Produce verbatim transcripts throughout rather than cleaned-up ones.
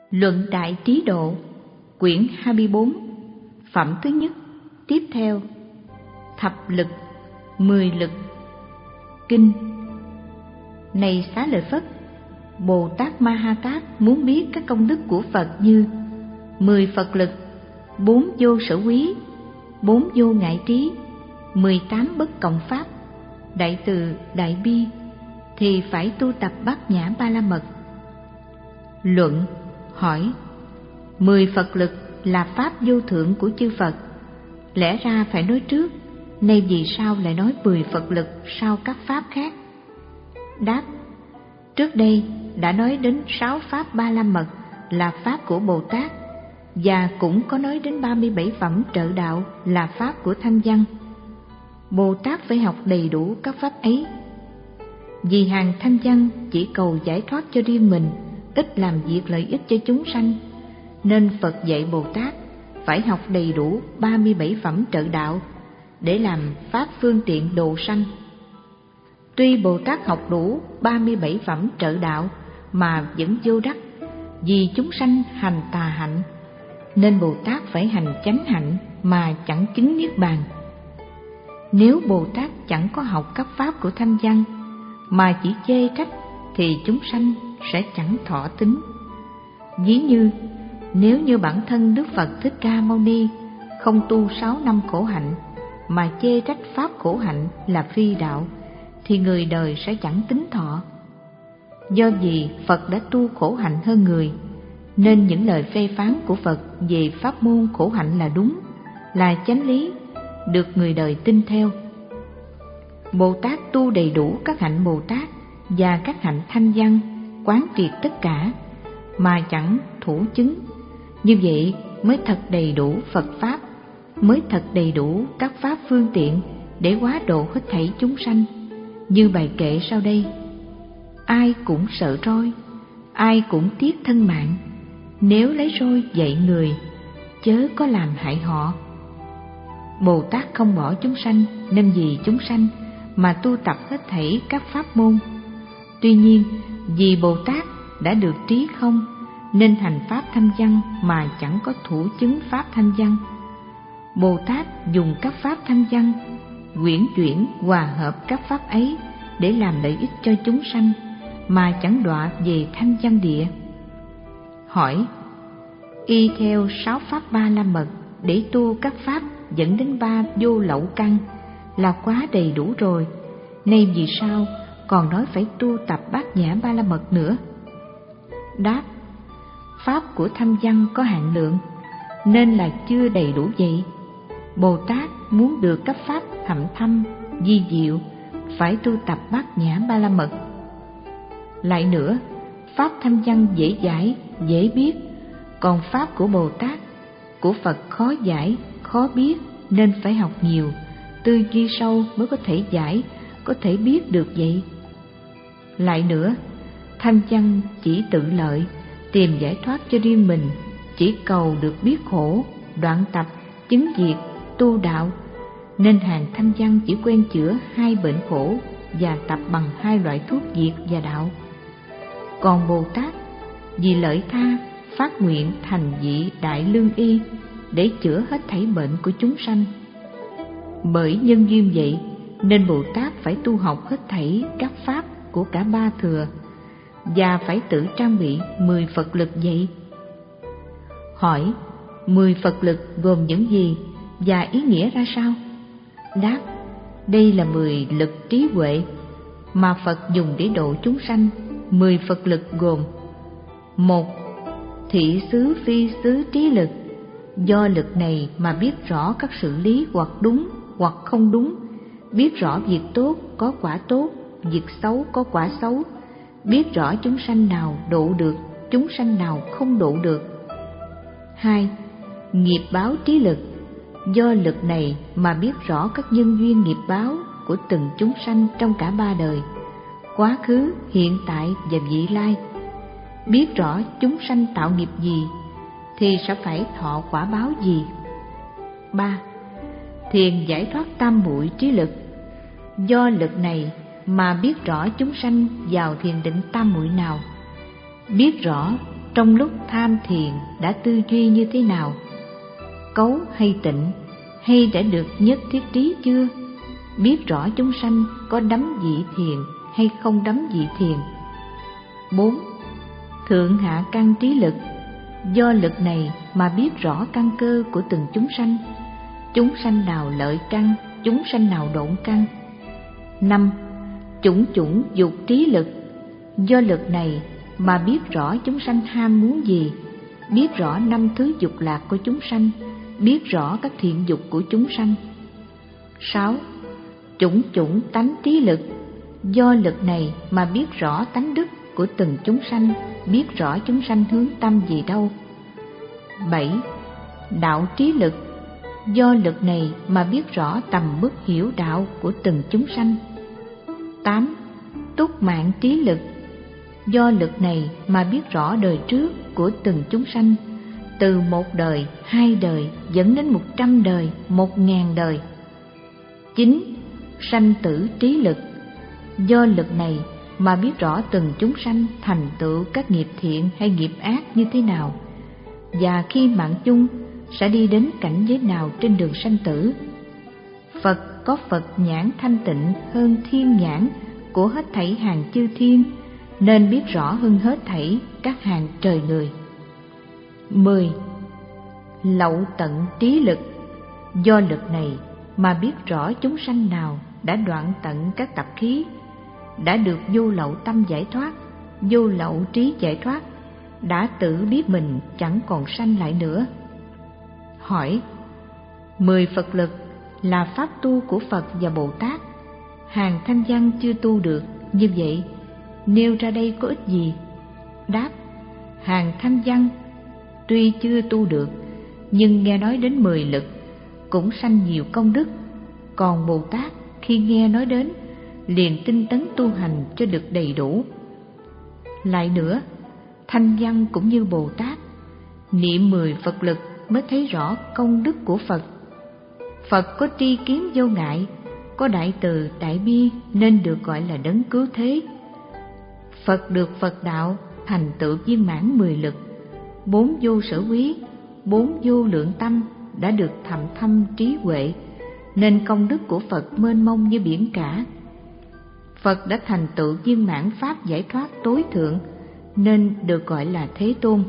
Luận Đại Trí Độ, quyển hai mươi bốn, phẩm thứ nhất. Tiếp theo, thập lực, mười lực. Kinh. Này Xá Lợi Phất, Bồ Tát Ma Ha Tát muốn biết các công đức của Phật như mười Phật lực, bốn vô sở quý, bốn vô ngại trí, mười tám bất cộng pháp, đại từ, đại bi, thì phải tu tập Bát Nhã Ba La Mật. Luận. Hỏi: mười Phật lực là pháp vô thượng của chư Phật, lẽ ra phải nói trước, nay vì sao lại nói mười Phật lực sau các pháp khác? Đáp: trước đây đã nói đến sáu pháp Ba La Mật là pháp của Bồ Tát, và cũng có nói đến ba mươi bảy phẩm trợ đạo là pháp của Thanh Văn. Bồ Tát phải học đầy đủ các pháp ấy. Vì hàng Thanh Văn chỉ cầu giải thoát cho riêng mình, ít làm việc lợi ích cho chúng sanh, nên Phật dạy Bồ Tát phải học đầy đủ ba mươi bảy phẩm trợ đạo để làm pháp phương tiện độ sanh. Tuy Bồ Tát học đủ ba mươi bảy phẩm trợ đạo mà vẫn vô đắc, vì chúng sanh hành tà hạnh, nên Bồ Tát phải hành chánh hạnh mà chẳng chứng niết bàn. Nếu Bồ Tát chẳng có học các pháp của Thanh Văn mà chỉ chê trách, thì chúng sanh sẽ chẳng thọ tính. Ví như nếu như bản thân Đức Phật Thích Ca Mâu Ni không tu sáu năm khổ hạnh mà chê trách pháp khổ hạnh là phi đạo, thì người đời sẽ chẳng tính thọ. Do vì Phật đã tu khổ hạnh hơn người, nên những lời phê phán của Phật về pháp môn khổ hạnh là đúng, là chánh lý, được người đời tin theo. Bồ Tát tu đầy đủ các hạnh Bồ Tát và các hạnh Thanh Văn, quán triệt tất cả mà chẳng thủ chứng, như vậy mới thật đầy đủ Phật pháp, mới thật đầy đủ các pháp phương tiện để hóa độ hết thảy chúng sanh. Như bài kệ sau đây: ai cũng sợ roi, ai cũng tiếc thân mạng, nếu lấy roi dạy người, chớ có làm hại họ. Bồ Tát không bỏ chúng sanh, nên vì chúng sanh mà tu tập hết thảy các pháp môn. Tuy nhiên, vì Bồ Tát đã được trí không, nên hành pháp Thanh Văn mà chẳng có thủ chứng pháp Thanh Văn. Bồ Tát dùng các pháp Thanh Văn quyển chuyển hòa hợp các pháp ấy để làm lợi ích cho chúng sanh, mà chẳng đọa về Thanh Văn địa. Hỏi: y theo sáu pháp Ba La Mật để tu các pháp dẫn đến ba vô lậu căn là quá đầy đủ rồi, nay vì sao còn nói phải tu tập Bát Nhã Ba La Mật nữa? Đáp: pháp của Thanh Văn có hạn lượng, nên là chưa đầy đủ vậy. Bồ Tát muốn được các pháp thậm thâm, vi diệu, phải tu tập Bát Nhã Ba La Mật. Lại nữa, pháp Thanh Văn dễ giải, dễ biết, còn pháp của Bồ Tát, của Phật khó giải, khó biết, nên phải học nhiều, tư duy sâu mới có thể giải, có thể biết được vậy. Lại nữa, Thanh Văn chỉ tự lợi, tìm giải thoát cho riêng mình, chỉ cầu được biết khổ, đoạn tập, chứng diệt, tu đạo, nên hàng Thanh Văn chỉ quen chữa hai bệnh khổ và tập bằng hai loại thuốc diệt và đạo. Còn Bồ Tát vì lợi tha, phát nguyện thành vị đại lương y để chữa hết thảy bệnh của chúng sanh. Bởi nhân duyên vậy, nên Bồ Tát phải tu học hết thảy các pháp của cả ba thừa, và phải tự trang bị mười Phật lực vậy. Hỏi: mười Phật lực gồm những gì và ý nghĩa ra sao? Đáp: đây là mười lực trí huệ mà Phật dùng để độ chúng sanh. Mười Phật lực gồm: một, thị xứ phi xứ trí lực, do lực này mà biết rõ các sự lý hoặc đúng hoặc không đúng, biết rõ việc tốt có quả tốt, việc xấu có quả xấu, biết rõ chúng sanh nào độ được, chúng sanh nào không độ được. Hai, nghiệp báo trí lực, do lực này mà biết rõ các nhân duyên nghiệp báo của từng chúng sanh trong cả ba đời, quá khứ, hiện tại và vị lai. Biết rõ chúng sanh tạo nghiệp gì thì sẽ phải thọ quả báo gì. Ba, thiền giải thoát tam muội trí lực, do lực này mà biết rõ chúng sanh vào thiền định tam muội nào, biết rõ trong lúc tham thiền đã tư duy như thế nào? Cấu hay tịnh, hay đã được nhất thiết trí chưa? Biết rõ chúng sanh có đắm vị thiền hay không đắm vị thiền? Bốn. Thượng hạ căn trí lực, do lực này mà biết rõ căn cơ của từng chúng sanh. Chúng sanh nào lợi căn, chúng sanh nào độn căn. Năm. Chủng chủng dục trí lực, do lực này mà biết rõ chúng sanh ham muốn gì, biết rõ năm thứ dục lạc của chúng sanh, biết rõ các thiện dục của chúng sanh. Sáu. Chủng chủng tánh trí lực, do lực này mà biết rõ tánh đức của từng chúng sanh, biết rõ chúng sanh hướng tâm gì đâu. Bảy. Đạo trí lực, do lực này mà biết rõ tầm mức hiểu đạo của từng chúng sanh. Tám. Túc mạng trí lực, do lực này mà biết rõ đời trước của từng chúng sanh, từ một đời, hai đời dẫn đến một trăm đời, một ngàn đời. Chín. Sanh tử trí lực, do lực này mà biết rõ từng chúng sanh thành tựu các nghiệp thiện hay nghiệp ác như thế nào, và khi mạng chung sẽ đi đến cảnh giới nào trên đường sanh tử. Phật có Phật nhãn thanh tịnh hơn thiên nhãn của hết thảy hàng chư thiên, nên biết rõ hơn hết thảy các hàng trời người. Mười. Lậu tận trí lực, do lực này mà biết rõ chúng sanh nào đã đoạn tận các tập khí, đã được vô lậu tâm giải thoát, vô lậu trí giải thoát, đã tự biết mình chẳng còn sanh lại nữa. Hỏi: Mười Phật lực là pháp tu của Phật và Bồ Tát, hàng thanh văn chưa tu được, như vậy nêu ra đây có ích gì? Đáp: Hàng thanh văn tuy chưa tu được, nhưng nghe nói đến mười lực cũng sanh nhiều công đức, còn Bồ Tát khi nghe nói đến liền tinh tấn tu hành cho được đầy đủ. Lại nữa, thanh văn cũng như Bồ Tát, niệm mười Phật lực mới thấy rõ công đức của Phật. Phật có tri kiến vô ngại, có đại từ đại bi nên được gọi là đấng cứu thế. Phật được Phật đạo thành tựu viên mãn mười lực, bốn vô sở quý, bốn vô lượng tâm đã được thầm thâm trí huệ, nên công đức của Phật mênh mông như biển cả. Phật đã thành tựu viên mãn pháp giải thoát tối thượng, nên được gọi là Thế Tôn.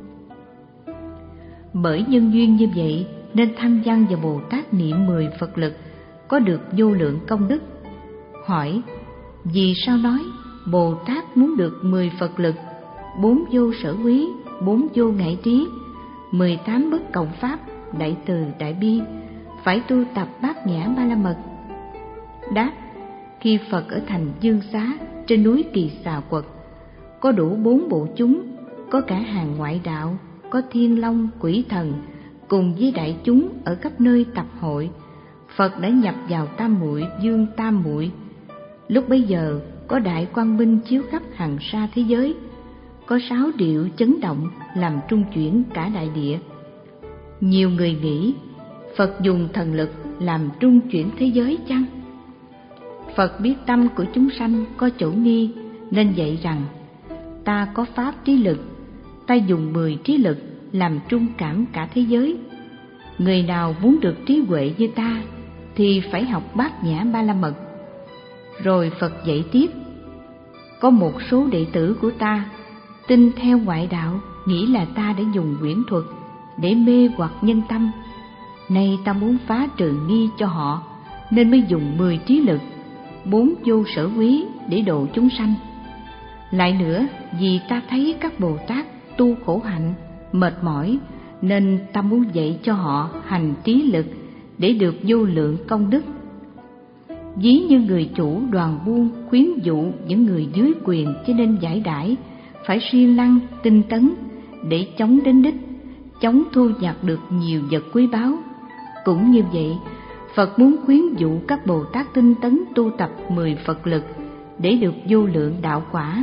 Bởi nhân duyên như vậy nên Thanh Văn và Bồ Tát niệm mười Phật lực có được vô lượng công đức. Hỏi: vì sao nói Bồ Tát muốn được mười Phật lực, bốn vô sở quý, bốn vô ngại trí, mười tám bất cộng pháp, đại từ đại bi, phải tu tập bát nhã ba la mật? Đáp: khi Phật ở thành Dương Xá trên núi Kỳ Xà Quật, có đủ bốn bộ chúng, có cả hàng ngoại đạo, có thiên long, quỷ thần, cùng với đại chúng ở khắp nơi tập hội. Phật đã nhập vào tam muội dương tam muội. Lúc bấy giờ có đại quang minh chiếu khắp hằng sa thế giới, có sáu điệu chấn động làm trung chuyển cả đại địa. Nhiều người nghĩ Phật dùng thần lực làm trung chuyển thế giới chăng? Phật biết tâm của chúng sanh có chỗ nghi, nên dạy rằng: ta có pháp trí lực, ta dùng mười trí lực làm trung cảm cả thế giới. Người nào muốn được trí huệ như ta thì phải học bát nhã ba la mật. Rồi Phật dạy tiếp: có một số đệ tử của ta tin theo ngoại đạo, nghĩ là ta đã dùng quyển thuật để mê hoặc nhân tâm. Nay ta muốn phá trừ nghi cho họ, nên mới dùng mười trí lực, bốn vô sở quý để độ chúng sanh. Lại nữa, vì ta thấy các Bồ Tát tu khổ hạnh, mệt mỏi, nên ta muốn dạy cho họ hành trí lực để được vô lượng công đức. Ví như người chủ đoàn buôn khuyến dụ những người dưới quyền cho nên giải đãi, phải siêng năng tinh tấn để chống đến đích, chống thu nhặt được nhiều vật quý báu. Cũng như vậy, Phật muốn khuyến dụ các Bồ Tát tinh tấn tu tập mười Phật lực để được vô lượng đạo quả.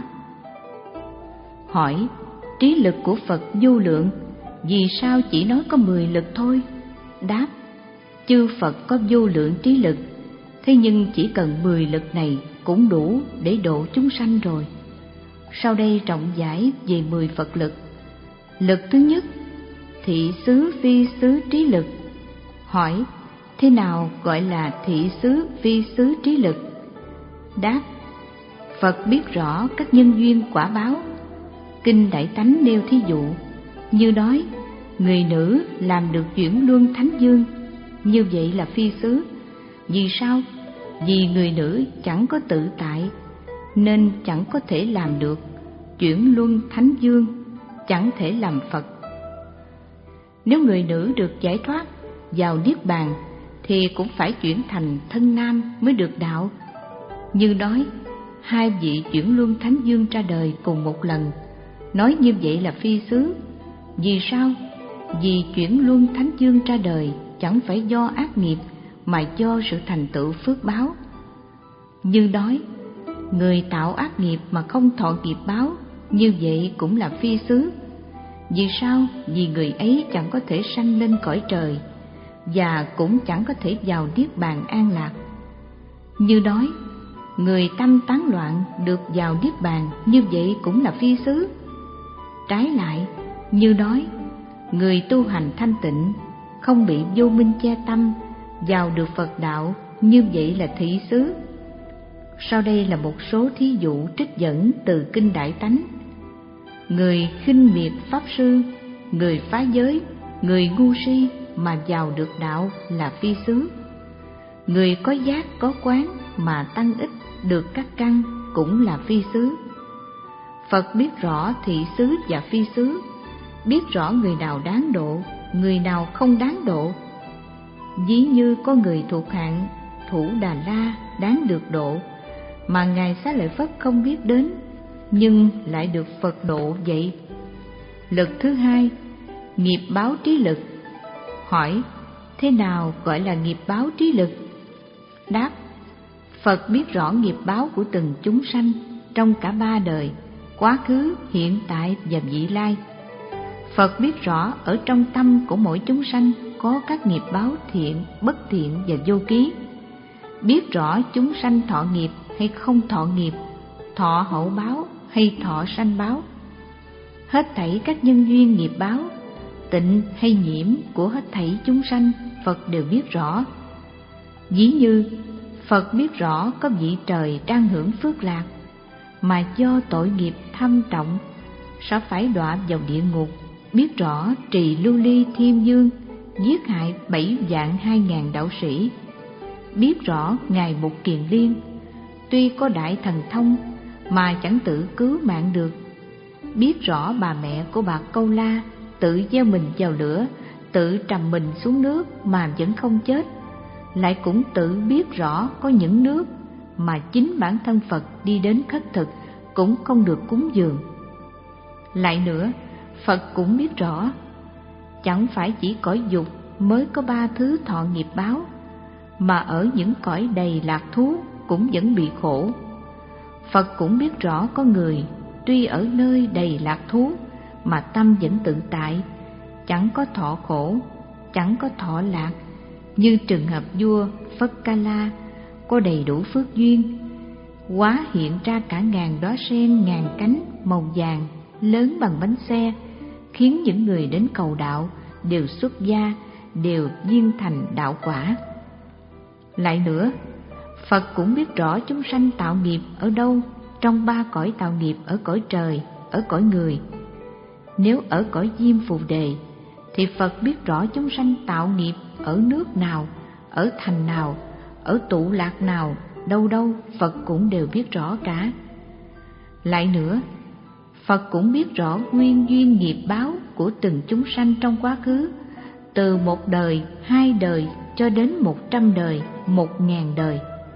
Hỏi: trí lực của Phật vô lượng, vì sao chỉ nói có mười lực thôi? Đáp: chư Phật có vô lượng trí lực, thế nhưng chỉ cần mười lực này cũng đủ để độ chúng sanh rồi. Sau đây rộng giải về mười Phật lực. Lực thứ nhất, thị xứ phi xứ trí lực. Hỏi: thế nào gọi là thị xứ phi xứ trí lực? Đáp: Phật biết rõ các nhân duyên quả báo. Kinh Đại Tánh nêu thí dụ, như nói người nữ làm được chuyển luân thánh dương, như vậy là phi xứ. Vì sao? Vì người nữ chẳng có tự tại, nên chẳng có thể làm được chuyển luân thánh dương, chẳng thể làm Phật. Nếu người nữ được giải thoát vào niết bàn thì cũng phải chuyển thành thân nam mới được đạo. Như nói hai vị chuyển luân thánh dương ra đời cùng một lần, nói như vậy là phi xứ. Vì sao? Vì chuyển luân thánh dương ra đời chẳng phải do ác nghiệp, mà do sự thành tựu phước báo. Như nói người tạo ác nghiệp mà không thọ nghiệp báo, như vậy cũng là phi xứ. Vì sao? Vì người ấy chẳng có thể sanh lên cõi trời, và cũng chẳng có thể vào niết bàn an lạc. Như nói người tâm tán loạn được vào niết bàn, như vậy cũng là phi xứ. Trái lại, như nói người tu hành thanh tịnh, không bị vô minh che tâm, vào được Phật đạo, như vậy là thị xứ. Sau đây là một số thí dụ trích dẫn từ Kinh Đại Tánh. Người khinh miệt pháp sư, người phá giới, người ngu si mà vào được đạo là phi xứ. Người có giác có quán mà tăng ích được các căn cũng là phi xứ. Phật biết rõ thị xứ và phi xứ, biết rõ người nào đáng độ, người nào không đáng độ. Ví như có người thuộc hạng Thủ Đà La đáng được độ, mà Ngài Xá Lợi Phất không biết đến, nhưng lại được Phật độ vậy. Lực thứ hai, nghiệp báo trí lực. Hỏi: thế nào gọi là nghiệp báo trí lực? Đáp: Phật biết rõ nghiệp báo của từng chúng sanh trong cả ba đời, quá khứ, hiện tại và vị lai. Phật biết rõ ở trong tâm của mỗi chúng sanh có các nghiệp báo thiện, bất thiện và vô ký. Biết rõ chúng sanh thọ nghiệp hay không thọ nghiệp, thọ hậu báo hay thọ sanh báo. Hết thảy các nhân duyên nghiệp báo, tịnh hay nhiễm của hết thảy chúng sanh, Phật đều biết rõ. Ví như Phật biết rõ có vị trời đang hưởng phước lạc, mà do tội nghiệp thâm trọng sẽ phải đọa vào địa ngục. Biết rõ Trì Lưu Ly Thiên Dương giết hại bảy vạn hai ngàn đạo sĩ. Biết rõ Ngài Mục Kiền Liên tuy có đại thần thông mà chẳng tự cứu mạng được. Biết rõ bà mẹ của bà Câu La tự gieo mình vào lửa, tự trầm mình xuống nước mà vẫn không chết. Lại cũng tự biết rõ có những nước mà chính bản thân Phật đi đến khất thực cũng không được cúng dường. Lại nữa, Phật cũng biết rõ chẳng phải chỉ cõi dục mới có ba thứ thọ nghiệp báo, mà ở những cõi đầy lạc thú cũng vẫn bị khổ. Phật cũng biết rõ có người tuy ở nơi đầy lạc thú mà tâm vẫn tự tại, chẳng có thọ khổ, chẳng có thọ lạc, như trường hợp vua Phất Ca La có đầy đủ phước duyên, hóa hiện ra cả ngàn đóa sen ngàn cánh màu vàng lớn bằng bánh xe, khiến những người đến cầu đạo đều xuất gia, đều viên thành đạo quả. Lại nữa, Phật cũng biết rõ chúng sanh tạo nghiệp ở đâu trong ba cõi tạo nghiệp, ở cõi trời, ở cõi người. Nếu ở cõi Diêm Phù Đề thì Phật biết rõ chúng sanh tạo nghiệp ở nước nào, ở thành nào, ở tụ lạc nào, đâu đâu Phật cũng đều biết rõ cả. Lại nữa, Phật cũng biết rõ nguyên duyên nghiệp báo của từng chúng sanh trong quá khứ, từ một đời, hai đời cho đến một trăm đời, một ngàn đời.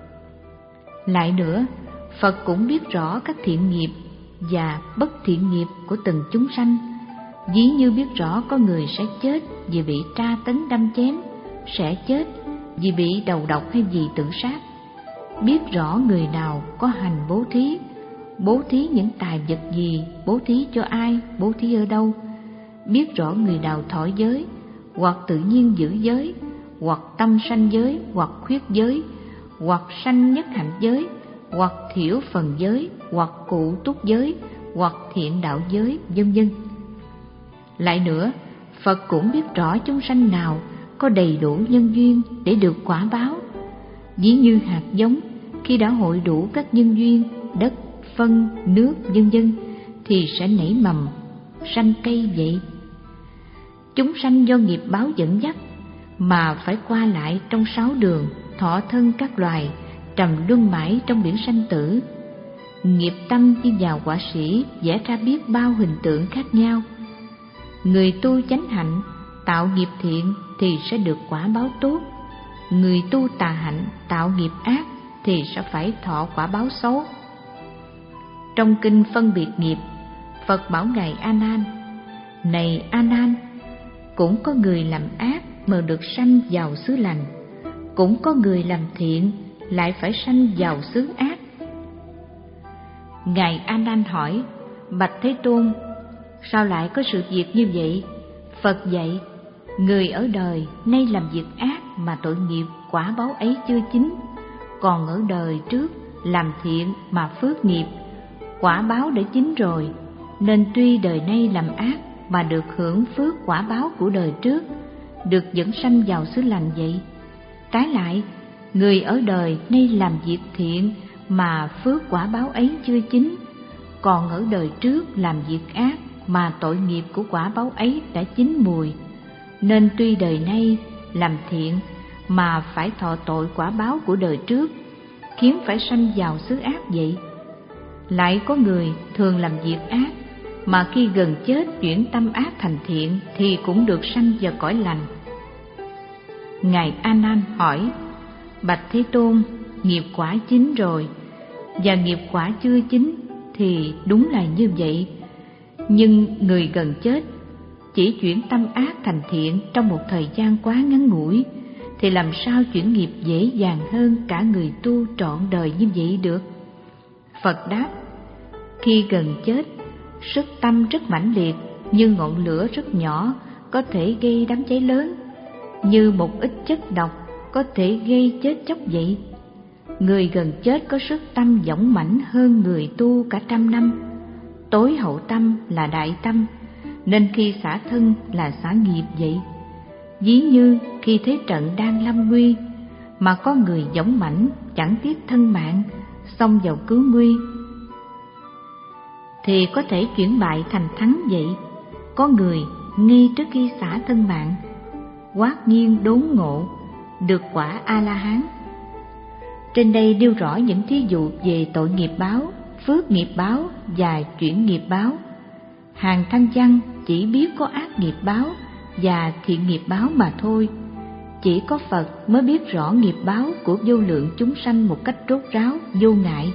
Lại nữa, Phật cũng biết rõ các thiện nghiệp và bất thiện nghiệp của từng chúng sanh. Ví như biết rõ có người sẽ chết vì bị tra tấn đâm chém, sẽ chết vì bị đầu độc hay vì tự sát. Biết rõ người nào có hành bố thí, bố thí những tài vật gì, bố thí cho ai, bố thí ở đâu. Biết rõ người nào thọ giới, hoặc tự nhiên giữ giới, hoặc tâm sanh giới, hoặc khuyết giới, hoặc sanh nhất hạnh giới, hoặc thiểu phần giới, hoặc cụ túc giới, hoặc thiện đạo giới, vân vân. Lại nữa, Phật cũng biết rõ chúng sanh nào có đầy đủ nhân duyên để được quả báo. Ví như hạt giống, khi đã hội đủ các nhân duyên, đất, phân, nước, vân vân, thì sẽ nảy mầm, sanh cây vậy. Chúng sanh do nghiệp báo dẫn dắt mà phải qua lại trong sáu đường, thọ thân các loài, trầm luân mãi trong biển sanh tử. Nghiệp tâm như vào họa sĩ vẽ ra biết bao hình tượng khác nhau. Người tu chánh hạnh, tạo nghiệp thiện thì sẽ được quả báo tốt. Người tu tà hạnh, tạo nghiệp ác thì sẽ phải thọ quả báo xấu. Trong kinh phân biệt nghiệp, Phật bảo ngài A Nan: Này A Nan, cũng có người làm ác mà được sanh vào xứ lành, cũng có người làm thiện lại phải sanh vào xứ ác. Ngài A Nan hỏi: Bạch Thế Tôn, sao lại có sự việc như vậy? Phật dạy: Người ở đời nay làm việc ác mà tội nghiệp quả báo ấy chưa chín, còn ở đời trước làm thiện mà phước nghiệp quả báo đã chín rồi, nên tuy đời nay làm ác mà được hưởng phước quả báo của đời trước, được dẫn sanh vào xứ lành vậy. Trái lại, người ở đời nay làm việc thiện mà phước quả báo ấy chưa chín, còn ở đời trước làm việc ác mà tội nghiệp của quả báo ấy đã chín mùi, nên tuy đời nay làm thiện mà phải thọ tội quả báo của đời trước, khiến phải sanh vào xứ ác vậy. Lại có người thường làm việc ác mà khi gần chết chuyển tâm ác thành thiện thì cũng được sanh vào cõi lành. Ngài A Nan hỏi: Bạch Thế Tôn, nghiệp quả chín rồi và nghiệp quả chưa chín thì đúng là như vậy, nhưng người gần chết chỉ chuyển tâm ác thành thiện trong một thời gian quá ngắn ngủi thì làm sao chuyển nghiệp dễ dàng hơn cả người tu trọn đời như vậy được? Phật đáp: Khi gần chết, sức tâm rất mãnh liệt, như ngọn lửa rất nhỏ có thể gây đám cháy lớn, như một ít chất độc có thể gây chết chóc vậy. Người gần chết có sức tâm dũng mãnh hơn người tu cả trăm năm. Tối hậu tâm là đại tâm, nên khi xả thân là xả nghiệp vậy. Ví như khi thế trận đang lâm nguy, mà có người dũng mãnh chẳng tiếc thân mạng xông vào cứu nguy, thì có thể chuyển bại thành thắng vậy. Có người ngay trước khi xả thân mạng hoát nhiên đốn ngộ, được quả A-la-hán. Trên đây nêu rõ những thí dụ về tội nghiệp báo, phước nghiệp báo và chuyển nghiệp báo. Hàng thanh văn chỉ biết có ác nghiệp báo và thiện nghiệp báo mà thôi. Chỉ có Phật mới biết rõ nghiệp báo của vô lượng chúng sanh một cách rốt ráo, vô ngại.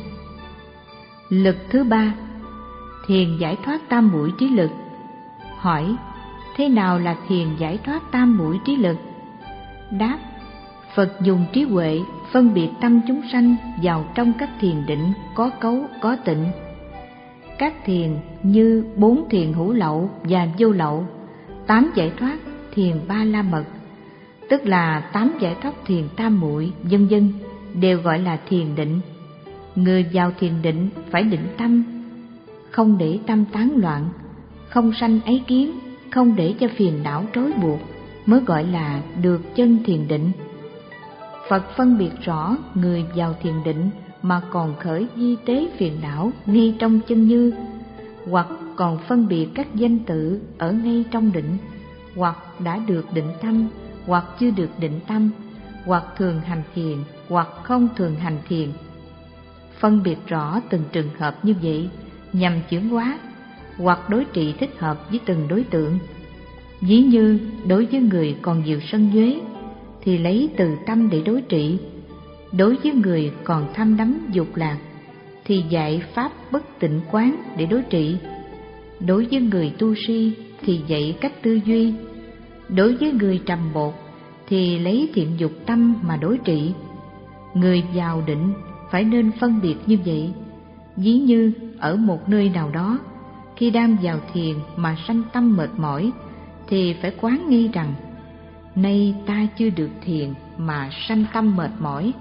Lực thứ ba, thiền giải thoát tam muội trí lực. Hỏi: thế nào là thiền giải thoát tam muội trí lực? Đáp: Phật dùng trí huệ phân biệt tâm chúng sanh vào trong các thiền định có cấu có tịnh. Các thiền như bốn thiền hữu lậu và vô lậu, tám giải thoát thiền ba la mật, tức là tám giải thoát thiền tam muội, vân vân, đều gọi là thiền định. Người vào thiền định phải định tâm, không để tâm tán loạn, không sanh ái kiến, không để cho phiền não trói buộc, mới gọi là được chân thiền định. Phật phân biệt rõ người vào thiền định mà còn khởi di tế phiền não ngay trong chân như, hoặc còn phân biệt các danh tự ở ngay trong định, hoặc đã được định tâm, hoặc chưa được định tâm, hoặc thường hành thiền, hoặc không thường hành thiền. Phân biệt rõ từng trường hợp như vậy nhằm chuyển hóa hoặc đối trị thích hợp với từng đối tượng. Ví như đối với người còn nhiều sân uế thì lấy từ tâm để đối trị, đối với người còn tham đắm dục lạc thì dạy pháp bất tịnh quán để đối trị, đối với người tu si thì dạy cách tư duy, đối với người trầm bột thì lấy thiện dục tâm mà đối trị. Người vào định phải nên phân biệt như vậy. Ví như ở một nơi nào đó, khi đang vào thiền mà sanh tâm mệt mỏi thì phải quán nghi rằng: nay ta chưa được thiền mà sanh tâm mệt mỏi.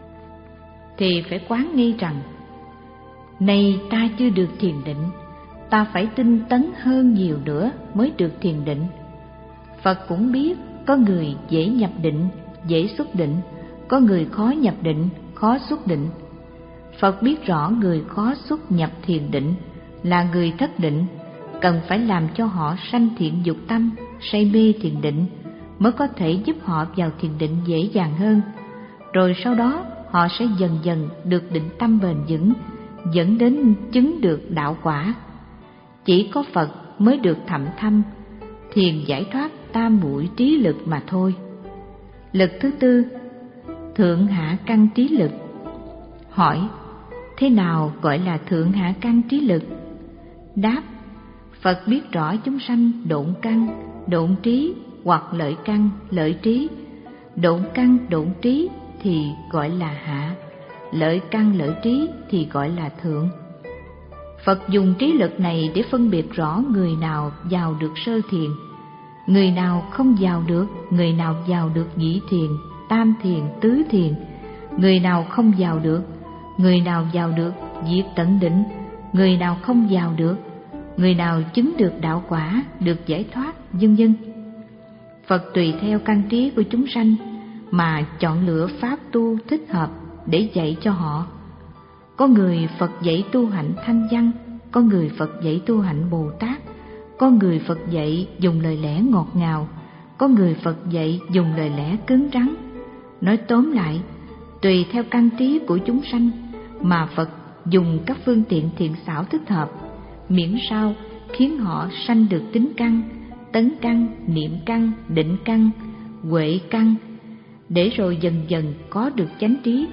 Thì phải quán nghi rằng: nay ta chưa được thiền định, ta phải tinh tấn hơn nhiều nữa mới được thiền định. Phật cũng biết có người dễ nhập định, dễ xuất định, có người khó nhập định, khó xuất định. Phật biết rõ người khó xuất nhập thiền định là người thất định, cần phải làm cho họ sanh thiện dục tâm, say mê thiền định mới có thể giúp họ vào thiền định dễ dàng hơn. Rồi sau đó họ sẽ dần dần được định tâm bền vững, dẫn đến chứng được đạo quả. Chỉ có Phật mới được thậm thâm thiền giải thoát tam muội trí lực mà thôi. Lực thứ tư, thượng hạ căn trí lực. Hỏi: thế nào gọi là thượng hạ căn trí lực? Đáp: Phật biết rõ chúng sanh độn căn, độn trí hoặc lợi căn, lợi trí. Độn căn, độn trí thì gọi là hạ, lợi căn, lợi trí thì gọi là thượng. Phật dùng trí lực này để phân biệt rõ người nào vào được sơ thiền, người nào không vào được, người nào vào được nhị thiền, tam thiền, tứ thiền, người nào không vào được, người nào vào được diệt tận định, người nào không vào được, người nào chứng được đạo quả, được giải thoát, vân vân. Phật tùy theo căn trí của chúng sanh mà chọn lựa pháp tu thích hợp để dạy cho họ. Có người Phật dạy tu hạnh thanh văn, có người Phật dạy tu hạnh Bồ Tát, có người Phật dạy dùng lời lẽ ngọt ngào, có người Phật dạy dùng lời lẽ cứng rắn. Nói tóm lại, tùy theo căn trí của chúng sanh mà Phật dùng các phương tiện thiện xảo thích hợp, miễn sao khiến họ sanh được tính căn, tấn căn, niệm căn, định căn, huệ căn, để rồi dần dần có được chánh trí.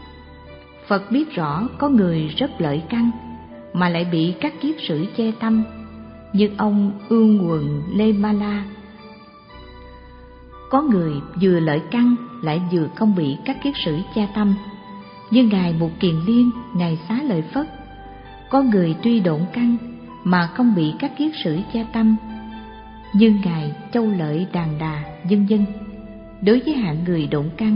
Phật biết rõ có người rất lợi căn mà lại bị các kiết sử che tâm, như ông Ương Quần Lê Ma La. Có người vừa lợi căn lại vừa không bị các kiết sử che tâm, như ngài Mục Kiền Liên, ngài Xá Lợi Phất. Có người tuy độn căn mà không bị các kiết sử che tâm, như ngài Châu Lợi Đàn Đà, vân vân. Đối với hạng người độn căn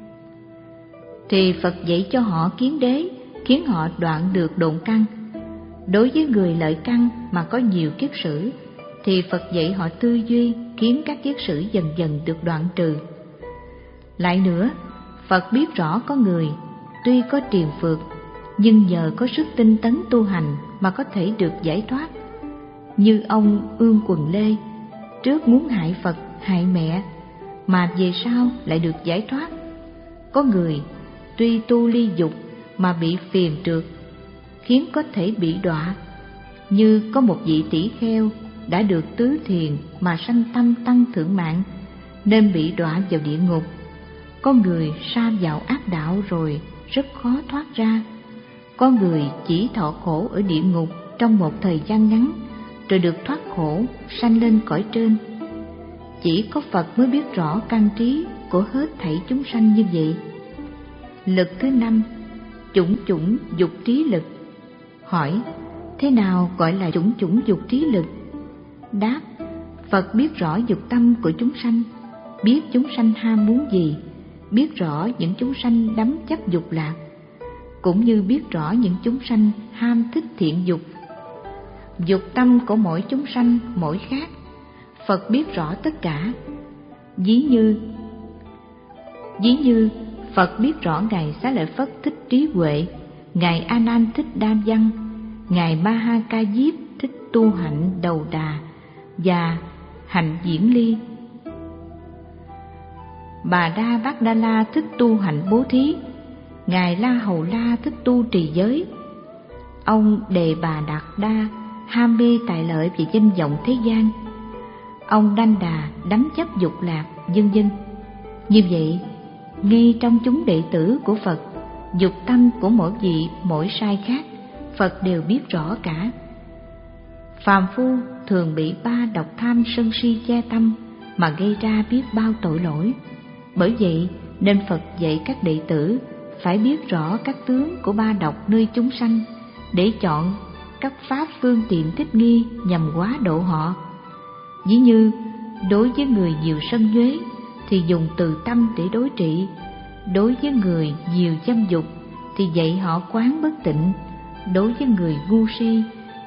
thì Phật dạy cho họ kiến đế, khiến họ đoạn được độn căn. Đối với người lợi căn mà có nhiều kiết sử thì Phật dạy họ tư duy, khiến các kiết sử dần dần được đoạn trừ. Lại nữa, Phật biết rõ có người tuy có triền phược nhưng nhờ có sức tinh tấn tu hành mà có thể được giải thoát, như ông Ương Quần Lê, trước muốn hại Phật, hại mẹ mà về sau lại được giải thoát. Có người tuy tu ly dục mà bị phiền trượt, khiến có thể bị đọa, như có một vị tỷ kheo đã được tứ thiền mà sanh tâm tăng thượng mạng, nên bị đọa vào địa ngục. Có người sa vào ác đạo rồi rất khó thoát ra. Có người chỉ thọ khổ ở địa ngục trong một thời gian ngắn, rồi được thoát khổ, sanh lên cõi trên. Chỉ có Phật mới biết rõ căn trí của hết thảy chúng sanh như vậy. Lực thứ năm, chủng chủng dục trí lực. Hỏi: thế nào gọi là chủng chủng dục trí lực? Đáp: Phật biết rõ dục tâm của chúng sanh, biết chúng sanh ham muốn gì, biết rõ những chúng sanh đắm chấp dục lạc, cũng như biết rõ những chúng sanh ham thích thiện dục. Dục tâm của mỗi chúng sanh mỗi khác, Phật biết rõ tất cả. Ví như Ví như Phật biết rõ ngài Xá Lợi Phất thích trí huệ, ngài A Nan thích đa văn, ngài Ma Ha Ca Diếp thích tu hạnh đầu đà và hạnh diễn ly. Bà Đa Bát Đa La thích tu hạnh bố thí, ngài La Hầu La thích tu trì giới. Ông Đề Bà Đạt Đa ham mê tài lợi và danh vọng thế gian. Ông Đanh Đà đắm chấp dục lạc, vân vân. Như vậy, ngay trong chúng đệ tử của Phật, dục tâm của mỗi vị mỗi sai khác, Phật đều biết rõ cả. Phàm phu thường bị ba độc tham sân si che tâm mà gây ra biết bao tội lỗi. Bởi vậy nên Phật dạy các đệ tử phải biết rõ các tướng của ba độc nơi chúng sanh, để chọn các pháp phương tiện thích nghi nhằm hóa độ họ. Ví như đối với người nhiều sân nhuế thì dùng từ tâm để đối trị, đối với người nhiều dâm dục thì dạy họ quán bất tịnh, đối với người ngu si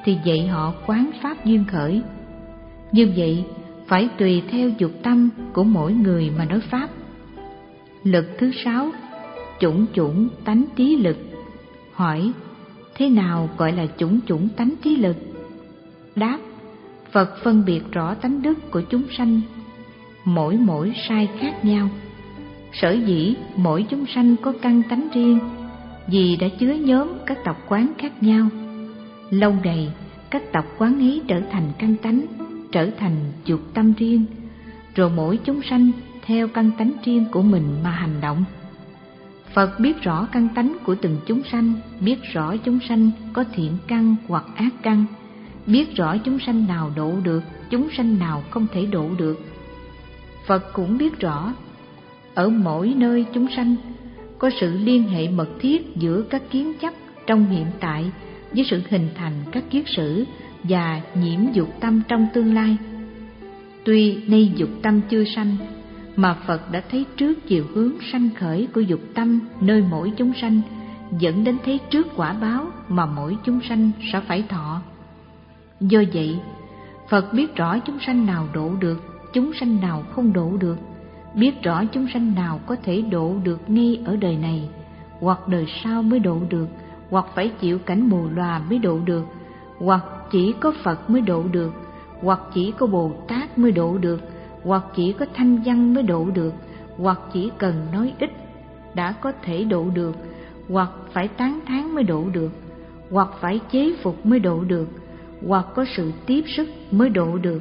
thì dạy họ quán pháp duyên khởi. Như vậy phải tùy theo dục tâm của mỗi người mà nói pháp. Lực thứ sáu, chủng chủng tánh trí lực. Hỏi: thế nào gọi là chủng chủng tánh trí lực? Đáp: Phật phân biệt rõ tánh đức của chúng sanh, mỗi mỗi sai khác nhau. Sở dĩ mỗi chúng sanh có căn tánh riêng, vì đã chứa nhóm các tập quán khác nhau. Lâu ngày, các tập quán ấy trở thành căn tánh, trở thành dục tâm riêng, rồi mỗi chúng sanh theo căn tánh riêng của mình mà hành động. Phật biết rõ căn tánh của từng chúng sanh, biết rõ chúng sanh có thiện căn hoặc ác căn, biết rõ chúng sanh nào độ được, chúng sanh nào không thể độ được. Phật cũng biết rõ ở mỗi nơi chúng sanh có sự liên hệ mật thiết giữa các kiến chấp trong hiện tại với sự hình thành các kiết sử và nhiễm dục tâm trong tương lai. Tuy nay dục tâm chưa sanh, mà Phật đã thấy trước chiều hướng sanh khởi của dục tâm nơi mỗi chúng sanh, dẫn đến thấy trước quả báo mà mỗi chúng sanh sẽ phải thọ. Do vậy, Phật biết rõ chúng sanh nào độ được, chúng sanh nào không độ được, biết rõ chúng sanh nào có thể độ được ngay ở đời này, hoặc đời sau mới độ được, hoặc phải chịu cảnh mù lòa mới độ được, hoặc chỉ có Phật mới độ được, hoặc chỉ có Bồ Tát mới độ được, hoặc chỉ có thanh văn mới độ được, hoặc chỉ cần nói ít đã có thể độ được, hoặc phải tán thán mới độ được, hoặc phải chế phục mới độ được, hoặc có sự tiếp sức mới độ được,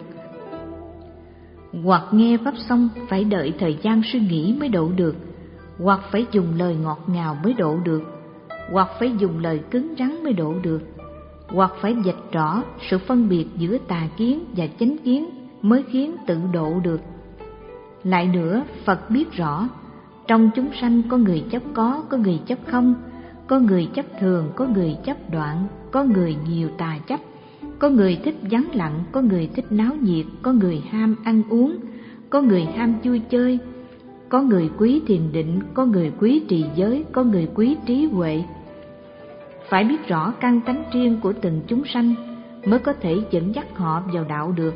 hoặc nghe pháp xong phải đợi thời gian suy nghĩ mới độ được, hoặc phải dùng lời ngọt ngào mới độ được, hoặc phải dùng lời cứng rắn mới độ được, hoặc phải vạch rõ sự phân biệt giữa tà kiến và chánh kiến mới khiến tự độ được. Lại nữa, Phật biết rõ trong chúng sanh có người chấp có, có người chấp không, có người chấp thường, có người chấp đoạn, có người nhiều tà chấp, có người thích vắng lặng, có người thích náo nhiệt, có người ham ăn uống, có người ham vui chơi, có người quý thiền định, có người quý trì giới, có người quý trí huệ. Phải biết rõ căn tánh riêng của từng chúng sanh mới có thể dẫn dắt họ vào đạo được.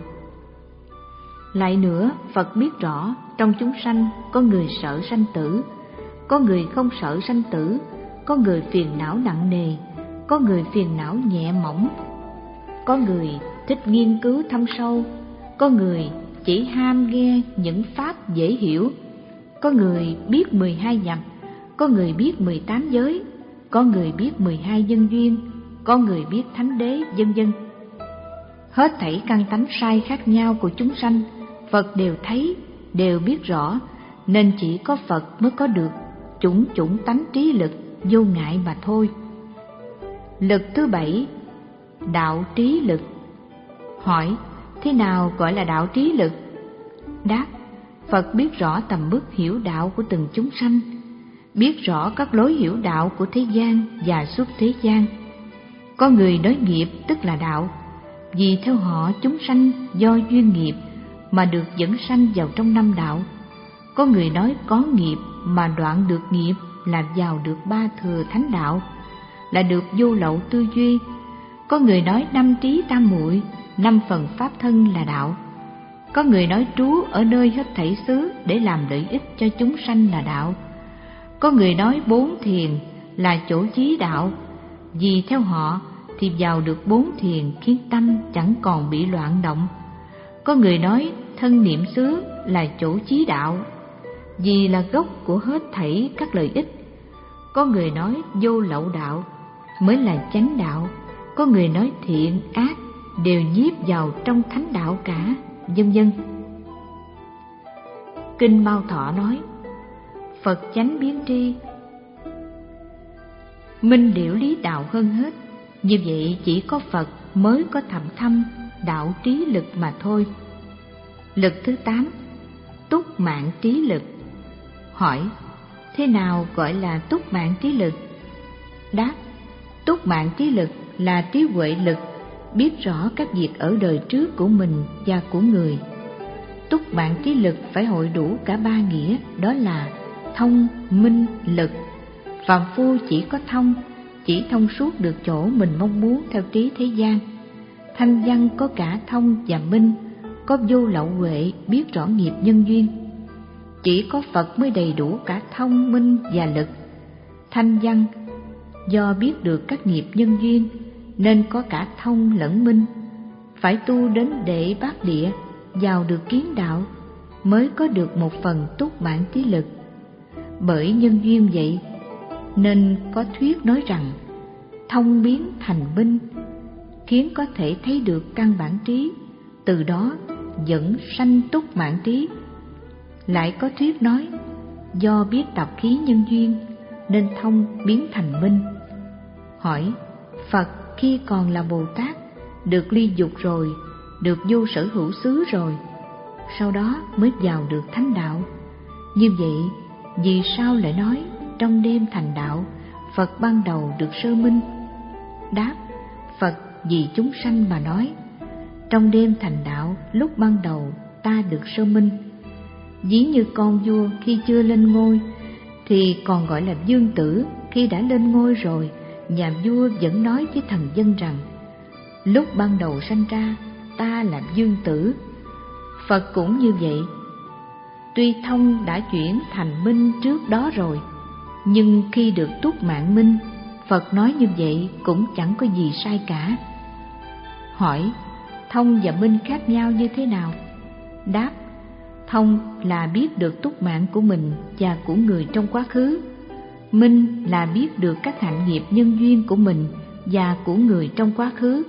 Lại nữa, Phật biết rõ trong chúng sanh có người sợ sanh tử, có người không sợ sanh tử, có người phiền não nặng nề, có người phiền não nhẹ mỏng, có người thích nghiên cứu thâm sâu, có người chỉ ham nghe những pháp dễ hiểu, có người biết mười hai nhập, có người biết mười tám giới, có người biết mười hai nhân duyên, có người biết thánh đế, vân vân. Hết thảy căn tánh sai khác nhau của chúng sanh, Phật đều thấy, đều biết rõ, nên chỉ có Phật mới có được chủng chủng tánh trí lực vô ngại mà thôi. Lực thứ bảy, đạo trí lực. Hỏi: thế nào gọi là đạo trí lực? Đáp: Phật biết rõ tầm mức hiểu đạo của từng chúng sanh, biết rõ các lối hiểu đạo của thế gian và xuất thế gian. Có người nói nghiệp tức là đạo, vì theo họ chúng sanh do duyên nghiệp mà được dẫn sanh vào trong năm đạo. Có người nói có nghiệp mà đoạn được nghiệp là vào được ba thừa thánh đạo, là được vô lậu tư duy. Có người nói năm trí tam muội, năm phần pháp thân là đạo. Có người nói trú ở nơi hết thảy xứ để làm lợi ích cho chúng sanh là đạo. Có người nói bốn thiền là chỗ chí đạo, vì theo họ thì vào được bốn thiền khiến tâm chẳng còn bị loạn động. Có người nói thân niệm xứ là chỗ chí đạo, vì là gốc của hết thảy các lợi ích. Có người nói vô lậu đạo mới là chánh đạo. Có người nói thiện ác đều nhiếp vào trong thánh đạo cả, vân vân. Kinh Mao Thọ nói: Phật chánh biến tri, minh điểu lý đạo hơn hết. Như vậy chỉ có Phật mới có thầm thâm đạo trí lực mà thôi. Lực thứ tám, túc mạng trí lực. Hỏi: thế nào gọi là túc mạng trí lực? Đáp: túc mạng trí lực là trí huệ lực, biết rõ các việc ở đời trước của mình và của người. Túc mạng trí lực phải hội đủ cả ba nghĩa, đó là thông, minh, lực. Phàm phu chỉ có thông, chỉ thông suốt được chỗ mình mong muốn theo trí thế gian. Thanh văn có cả thông và minh, có vô lậu huệ biết rõ nghiệp nhân duyên. Chỉ có Phật mới đầy đủ cả thông, minh và lực. Thanh văn do biết được các nghiệp nhân duyên nên có cả thông lẫn minh. Phải tu đến đệ bát địa, vào được kiến đạo, mới có được một phần túc mãn trí lực. Bởi nhân duyên vậy nên có thuyết nói rằng thông biến thành minh, khiến có thể thấy được căn bản trí, từ đó dẫn sanh túc mãn trí. Lại có thuyết nói do biết tập khí nhân duyên nên thông biến thành minh. Hỏi: Phật khi còn là Bồ Tát, được ly dục rồi, được vô sở hữu xứ rồi, sau đó mới vào được thánh đạo. Như vậy, vì sao lại nói trong đêm thành đạo, Phật ban đầu được sơ minh? Đáp: Phật vì chúng sanh mà nói, trong đêm thành đạo lúc ban đầu ta được sơ minh. Ví như con vua khi chưa lên ngôi thì còn gọi là vương tử, khi đã lên ngôi rồi, nhà vua vẫn nói với thần dân rằng lúc ban đầu sanh ra ta là vương tử. Phật cũng như vậy, tuy thông đã chuyển thành minh trước đó rồi, nhưng khi được túc mạng minh, Phật nói như vậy cũng chẳng có gì sai cả. Hỏi: thông và minh khác nhau như thế nào? Đáp: thông là biết được túc mạng của mình và của người trong quá khứ. Minh là biết được các hạnh nghiệp nhân duyên của mình và của người trong quá khứ.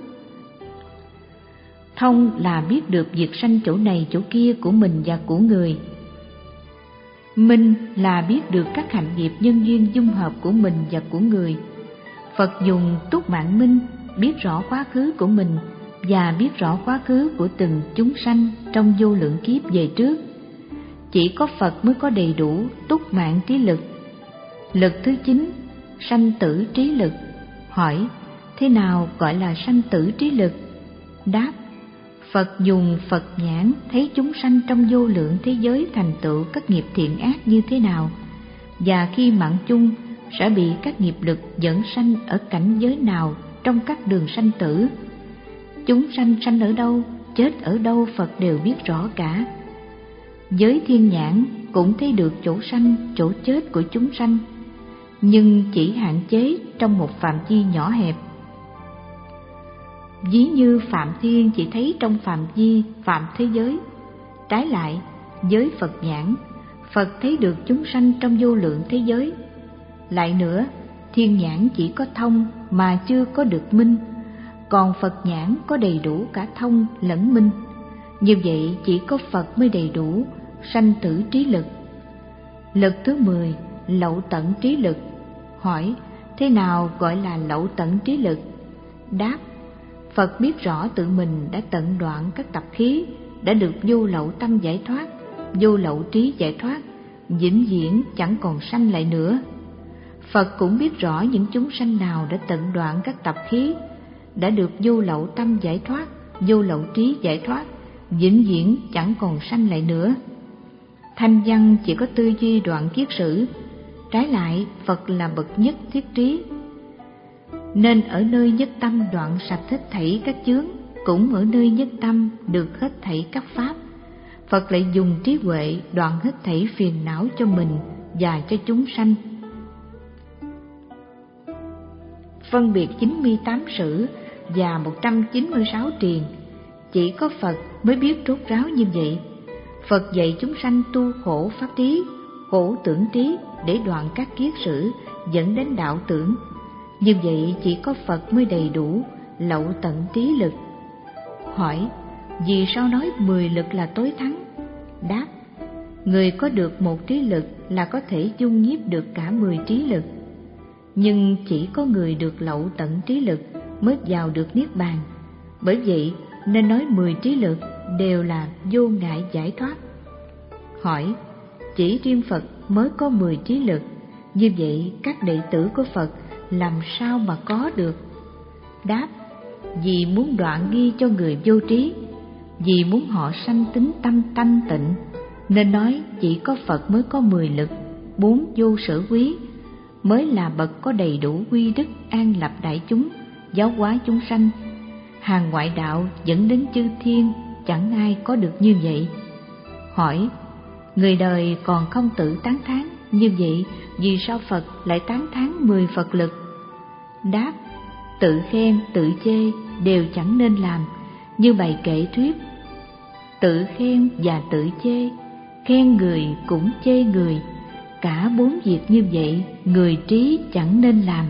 Thông là biết được việc sanh chỗ này chỗ kia của mình và của người. Minh là biết được các hạnh nghiệp nhân duyên dung hợp của mình và của người. Phật dùng túc mạng minh biết rõ quá khứ của mình và biết rõ quá khứ của từng chúng sanh trong vô lượng kiếp về trước. Chỉ có Phật mới có đầy đủ túc mạng trí lực. Lực thứ chín, sanh tử trí lực. Hỏi: thế nào gọi là sanh tử trí lực? Đáp: Phật dùng Phật nhãn thấy chúng sanh trong vô lượng thế giới thành tựu các nghiệp thiện ác như thế nào, và khi mạng chung sẽ bị các nghiệp lực dẫn sanh ở cảnh giới nào trong các đường sanh tử. Chúng sanh sanh ở đâu, chết ở đâu Phật đều biết rõ cả. Với thiên nhãn cũng thấy được chỗ sanh, chỗ chết của chúng sanh, nhưng chỉ hạn chế trong một phạm vi nhỏ hẹp. Ví như Phạm Thiên chỉ thấy trong phạm vi phạm thế giới. Trái lại, với Phật nhãn, Phật thấy được chúng sanh trong vô lượng thế giới. Lại nữa, thiên nhãn chỉ có thông mà chưa có được minh, còn Phật nhãn có đầy đủ cả thông lẫn minh. Như vậy chỉ có Phật mới đầy đủ sanh tử trí lực. Lực thứ mười, lậu tận trí lực. Hỏi: thế nào gọi là lậu tận trí lực? Đáp: Phật biết rõ tự mình đã tận đoạn các tập khí, đã được vô lậu tâm giải thoát, vô lậu trí giải thoát, vĩnh viễn chẳng còn sanh lại nữa. Phật cũng biết rõ những chúng sanh nào đã tận đoạn các tập khí, đã được vô lậu tâm giải thoát, vô lậu trí giải thoát, vĩnh viễn chẳng còn sanh lại nữa. Thanh văn chỉ có tư duy đoạn kiết sử, trái lại Phật là bậc nhất thiết trí. Nên ở nơi nhất tâm đoạn sạch hết thảy các chướng, cũng ở nơi nhất tâm được hết thảy các pháp. Phật lại dùng trí huệ đoạn hết thảy phiền não cho mình và cho chúng sanh. Phân biệt chín mươi tám sử và một trăm chín mươi sáu triền, chỉ có Phật mới biết rốt ráo như vậy. Phật dạy chúng sanh tu khổ pháp trí, khổ tưởng trí để đoạn các kiết sử dẫn đến đạo tưởng. Như vậy chỉ có Phật mới đầy đủ lậu tận trí lực. Hỏi: vì sao nói mười lực là tối thắng? Đáp: người có được một trí lực là có thể dung nhiếp được cả mười trí lực. Nhưng chỉ có người được lậu tận trí lực mới vào được niết bàn. Bởi vậy nên nói mười trí lực đều là vô ngại giải thoát. Hỏi: chỉ riêng Phật mới có mười trí lực, như vậy các đệ tử của Phật làm sao mà có được? Đáp: vì muốn đoạn nghi cho người vô trí, vì muốn họ sanh tính tâm thanh tịnh, nên nói chỉ có Phật mới có mười lực, bốn vô sở quý, mới là bậc có đầy đủ quy đức an lập đại chúng, giáo hóa chúng sanh. hàng ngoại đạo dẫn đến chư thiên, chẳng ai có được như vậy. Hỏi, người đời còn không tự tán thán, như vậy vì sao Phật lại tán thán mười Phật lực? Đáp, tự khen, tự chê đều chẳng nên làm, như bày kệ thuyết. Tự khen và tự chê, khen người cũng chê người, cả bốn việc như vậy người trí chẳng nên làm.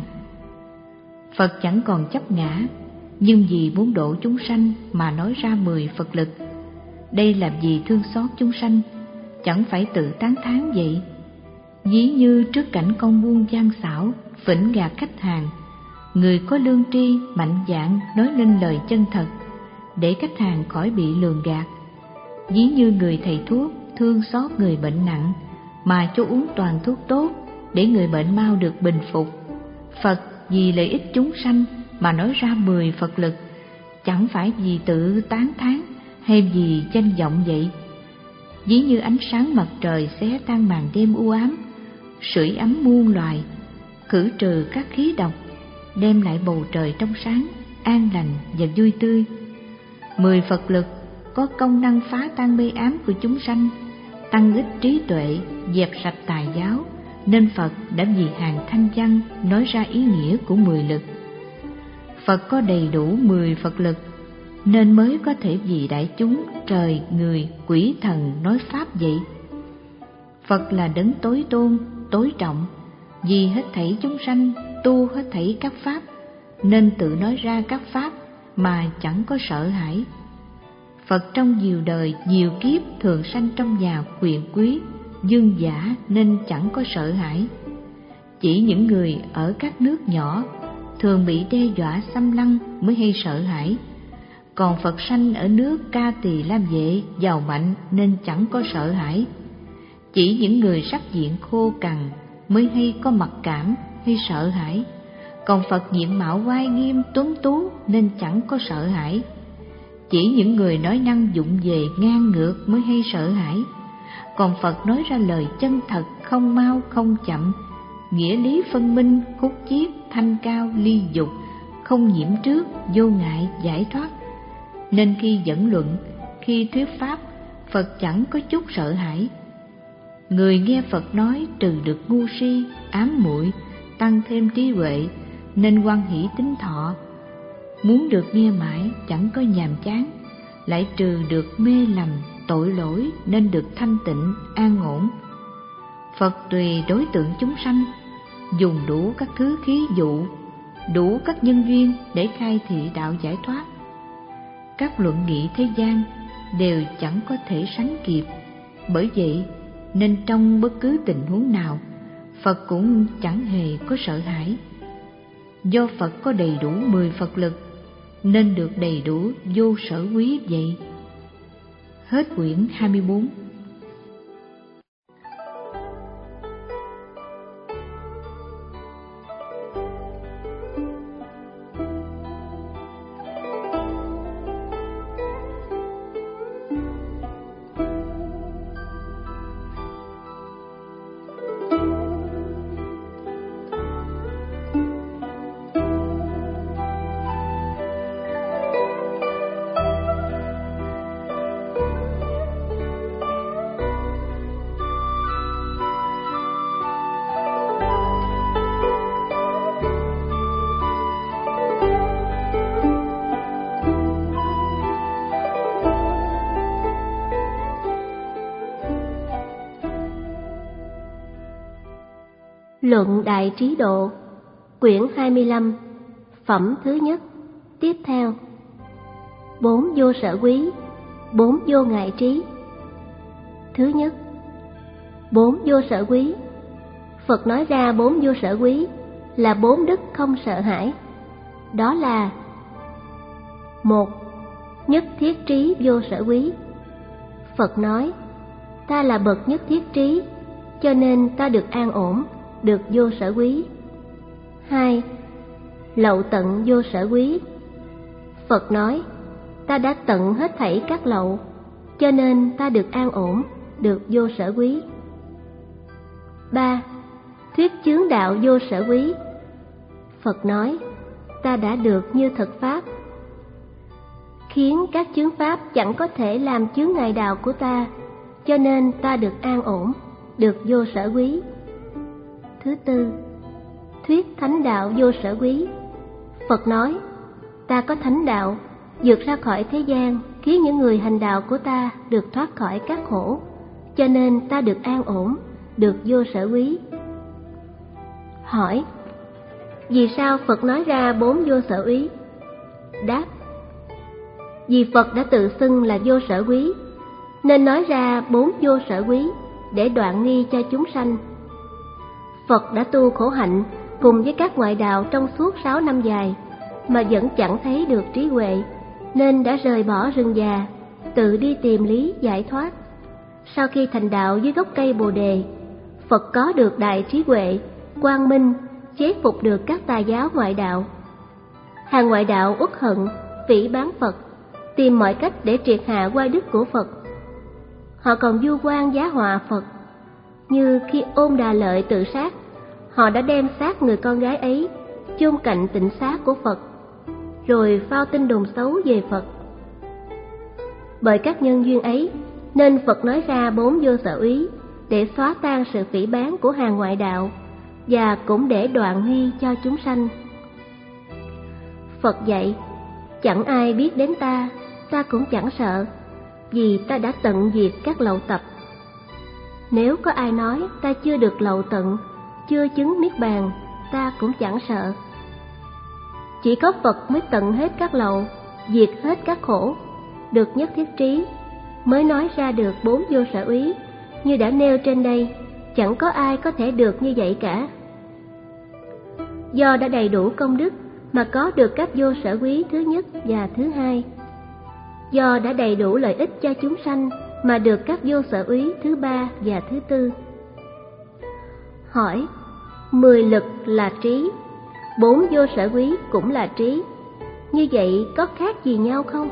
Phật chẳng còn chấp ngã, nhưng vì muốn độ chúng sanh mà nói ra mười Phật lực. Đây là vì thương xót chúng sanh, chẳng phải tự tán thán vậy. Ví như trước cảnh con buôn gian xảo, phỉnh gạt khách hàng, người có lương tri, mạnh dạn nói lên lời chân thật, để khách hàng khỏi bị lường gạt. Ví như người thầy thuốc thương xót người bệnh nặng, mà cho uống toàn thuốc tốt, để người bệnh mau được bình phục. Phật vì lợi ích chúng sanh mà nói ra mười Phật lực, chẳng phải vì tự tán thán hay vì danh vọng vậy. Ví như ánh sáng mặt trời xé tan màn đêm u ám, sưởi ấm muôn loài, khử trừ các khí độc, đem lại bầu trời trong sáng, an lành và vui tươi. Mười Phật lực có công năng phá tan mê ám của chúng sanh, tăng ích trí tuệ, dẹp sạch tà giáo, nên Phật đã vì hàng thanh văn nói ra ý nghĩa của mười lực. Phật có đầy đủ mười Phật lực, nên mới có thể vì đại chúng, trời, người, quỷ thần nói pháp vậy. Phật là đấng tối tôn, tối trọng, vì hết thảy chúng sanh tu hết thảy các pháp, nên tự nói ra các pháp mà chẳng có sợ hãi. Phật trong nhiều đời, nhiều kiếp thường sanh trong nhà quyền quý, dương giả nên chẳng có sợ hãi. Chỉ những người ở các nước nhỏ thường bị đe dọa xâm lăng mới hay sợ hãi. Còn Phật sanh ở nước Ca Tỳ La Vệ giàu mạnh nên chẳng có sợ hãi. Chỉ những người sắc diện khô cằn mới hay có mặc cảm hay sợ hãi. Còn Phật diện mạo oai nghiêm tuấn tú nên chẳng có sợ hãi. Chỉ những người nói năng vụng về ngang ngược mới hay sợ hãi. Còn Phật nói ra lời chân thật, không mau không chậm, nghĩa lý phân minh, khúc chiết, thanh cao, ly dục, không nhiễm trước, vô ngại, giải thoát. Nên khi dẫn luận, khi thuyết pháp, Phật chẳng có chút sợ hãi. Người nghe Phật nói trừ được ngu si, ám muội, tăng thêm trí huệ, nên hoan hỷ tín thọ. Muốn được nghe mãi, chẳng có nhàm chán, lại trừ được mê lầm, tội lỗi, nên được thanh tịnh, an ổn. Phật tùy đối tượng chúng sanh, dùng đủ các thứ khí dụ, đủ các nhân duyên để khai thị đạo giải thoát. Các luận nghị thế gian đều chẳng có thể sánh kịp. Bởi vậy nên trong bất cứ tình huống nào, Phật cũng chẳng hề có sợ hãi. Do Phật có đầy đủ mười Phật lực, nên được đầy đủ vô sở quý vậy. Hết quyển hai mươi bốn. Luận Đại Trí Độ, quyển hai mươi lăm, phẩm thứ nhất, tiếp theo. Bốn vô sở quý, bốn vô ngại trí. Thứ nhất, bốn vô sở quý. Phật nói ra bốn vô sở quý là bốn đức không sợ hãi. Đó là: một. Nhất thiết trí vô sở quý. Phật nói, ta là bậc nhất thiết trí, cho nên ta được an ổn, được vô sở quý. Hai. Lậu tận vô sở quý. Phật nói, ta đã tận hết thảy các lậu, cho nên ta được an ổn, được vô sở quý. Ba. Thuyết chướng đạo vô sở quý. Phật nói, ta đã được như thật pháp. khiến các chướng pháp chẳng có thể làm chướng ngại đạo của ta, cho nên ta được an ổn, được vô sở quý. Thứ tư, thuyết thánh đạo vô sở quý. Phật nói, ta có thánh đạo, vượt ra khỏi thế gian, khiến những người hành đạo của ta được thoát khỏi các khổ, cho nên ta được an ổn, được vô sở quý. Hỏi, vì sao Phật nói ra bốn vô sở úy? Đáp, vì Phật đã tự xưng là vô sở quý, nên nói ra bốn vô sở quý để đoạn nghi cho chúng sanh. Phật đã tu khổ hạnh cùng với các ngoại đạo trong suốt sáu năm dài, mà vẫn chẳng thấy được trí huệ, nên đã rời bỏ rừng già, tự đi tìm lý giải thoát. Sau khi thành đạo dưới gốc cây Bồ Đề, Phật có được đại trí huệ, quang minh, chế phục được các tà giáo ngoại đạo. Hàng ngoại đạo uất hận, phỉ báng Phật, tìm mọi cách để triệt hạ oai đức của Phật. Họ còn vu oan giá họa Phật, như khi Ôn Đà Lợi tự sát, họ đã đem xác người con gái ấy chôn cạnh tịnh xá của Phật, rồi phao tin đồn xấu về Phật. Bởi các nhân duyên ấy, nên Phật nói ra bốn vô sở úy để xóa tan sự phỉ báng của hàng ngoại đạo, và cũng để đoạn nghi cho chúng sanh. Phật dạy, chẳng ai biết đến ta, ta cũng chẳng sợ, vì ta đã tận diệt các lậu tập. Nếu có ai nói ta chưa được lậu tận, chưa chứng niết bàn, ta cũng chẳng sợ. Chỉ có Phật mới tận hết các lậu, diệt hết các khổ, được nhất thiết trí, mới nói ra được bốn vô sở úy. Như đã nêu trên đây, chẳng có ai có thể được như vậy cả. Do đã đầy đủ công đức mà có được các vô sở úy thứ nhất và thứ hai. Do đã đầy đủ lợi ích cho chúng sanh mà được các vô sở úy thứ ba và thứ tư. Hỏi, mười lực là trí, bốn vô sở úy cũng là trí, như vậy có khác gì nhau không?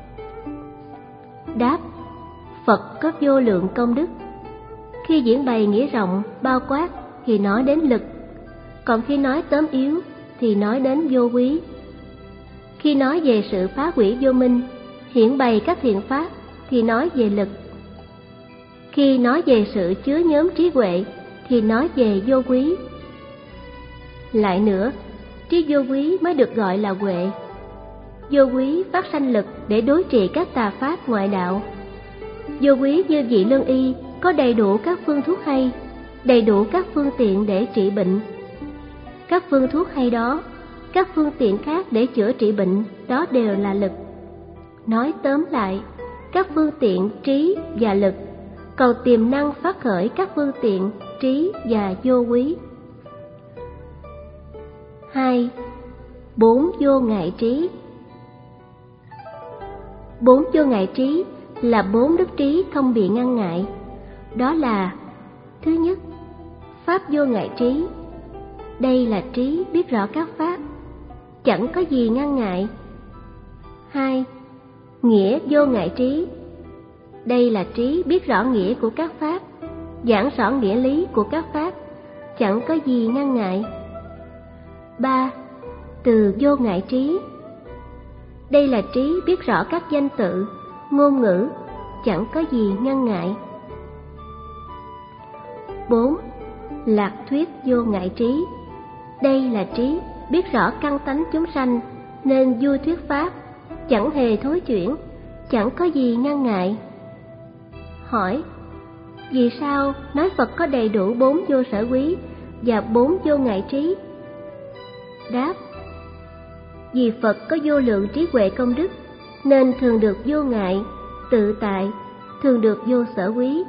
Đáp, Phật có vô lượng công đức. Khi diễn bày nghĩa rộng, bao quát thì nói đến lực, còn khi nói tóm yếu thì nói đến vô quý. Khi nói về sự phá hủy vô minh, hiển bày các thiện pháp thì nói về lực. Khi nói về sự chứa nhóm trí huệ thì nói về vô quý. Lại nữa, trí vô quý mới được gọi là huệ. Vô quý phát sanh lực để đối trị các tà pháp ngoại đạo. Vô quý như vị lương y có đầy đủ các phương thuốc hay, đầy đủ các phương tiện để trị bệnh. Các phương thuốc hay đó, các phương tiện khác để chữa trị bệnh, đó đều là lực. Nói tóm lại, các phương tiện trí và lực, cầu tiềm năng phát khởi các phương tiện trí và vô quý. Hai, bốn vô ngại trí. Bốn vô ngại trí là bốn đức trí không bị ngăn ngại. Đó là: thứ nhất, pháp vô ngại trí. Đây là trí biết rõ các pháp, chẳng có gì ngăn ngại. Hai, nghĩa vô ngại trí. Đây là trí biết rõ nghĩa của các pháp, giảng rõ nghĩa lý của các pháp, chẳng có gì ngăn ngại. Ba, từ vô ngại trí. Đây là trí biết rõ các danh tự, ngôn ngữ, chẳng có gì ngăn ngại. Bốn, lạc thuyết vô ngại trí. Đây là trí biết rõ căn tánh chúng sanh, nên vui thuyết pháp, chẳng hề thối chuyển, chẳng có gì ngăn ngại. Hỏi, vì sao nói Phật có đầy đủ bốn vô sở quý và bốn vô ngại trí? Đáp, vì Phật có vô lượng trí huệ công đức, nên thường được vô ngại, tự tại, thường được vô sở quý.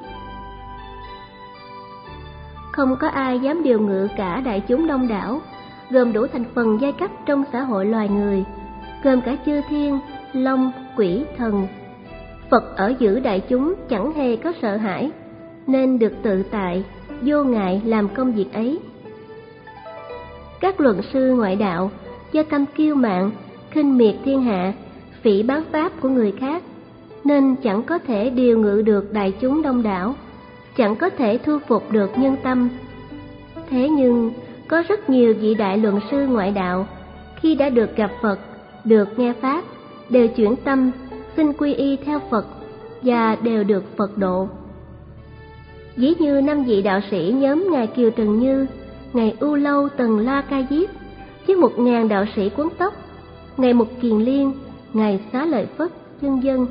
Không có ai dám điều ngự cả đại chúng đông đảo, gồm đủ thành phần giai cấp trong xã hội loài người, gồm cả chư thiên, long, quỷ, thần. Phật ở giữa đại chúng chẳng hề có sợ hãi, nên được tự tại, vô ngại làm công việc ấy. Các luận sư ngoại đạo do tâm kiêu mạn, khinh miệt thiên hạ, phỉ báng pháp của người khác, nên chẳng có thể điều ngự được đại chúng đông đảo, chẳng có thể thu phục được nhân tâm. Thế nhưng có rất nhiều vị đại luận sư ngoại đạo, khi đã được gặp Phật, được nghe pháp, đều chuyển tâm, xin quy y theo Phật và đều được Phật độ. Ví như năm vị đạo sĩ nhóm ngài Kiều Trần Như, ngài U Lâu Tần La Ca Diếp, với một ngàn đạo sĩ Quấn Tóc, ngài Mục Kiền Liên, ngài Xá Lợi Phất, vân vân.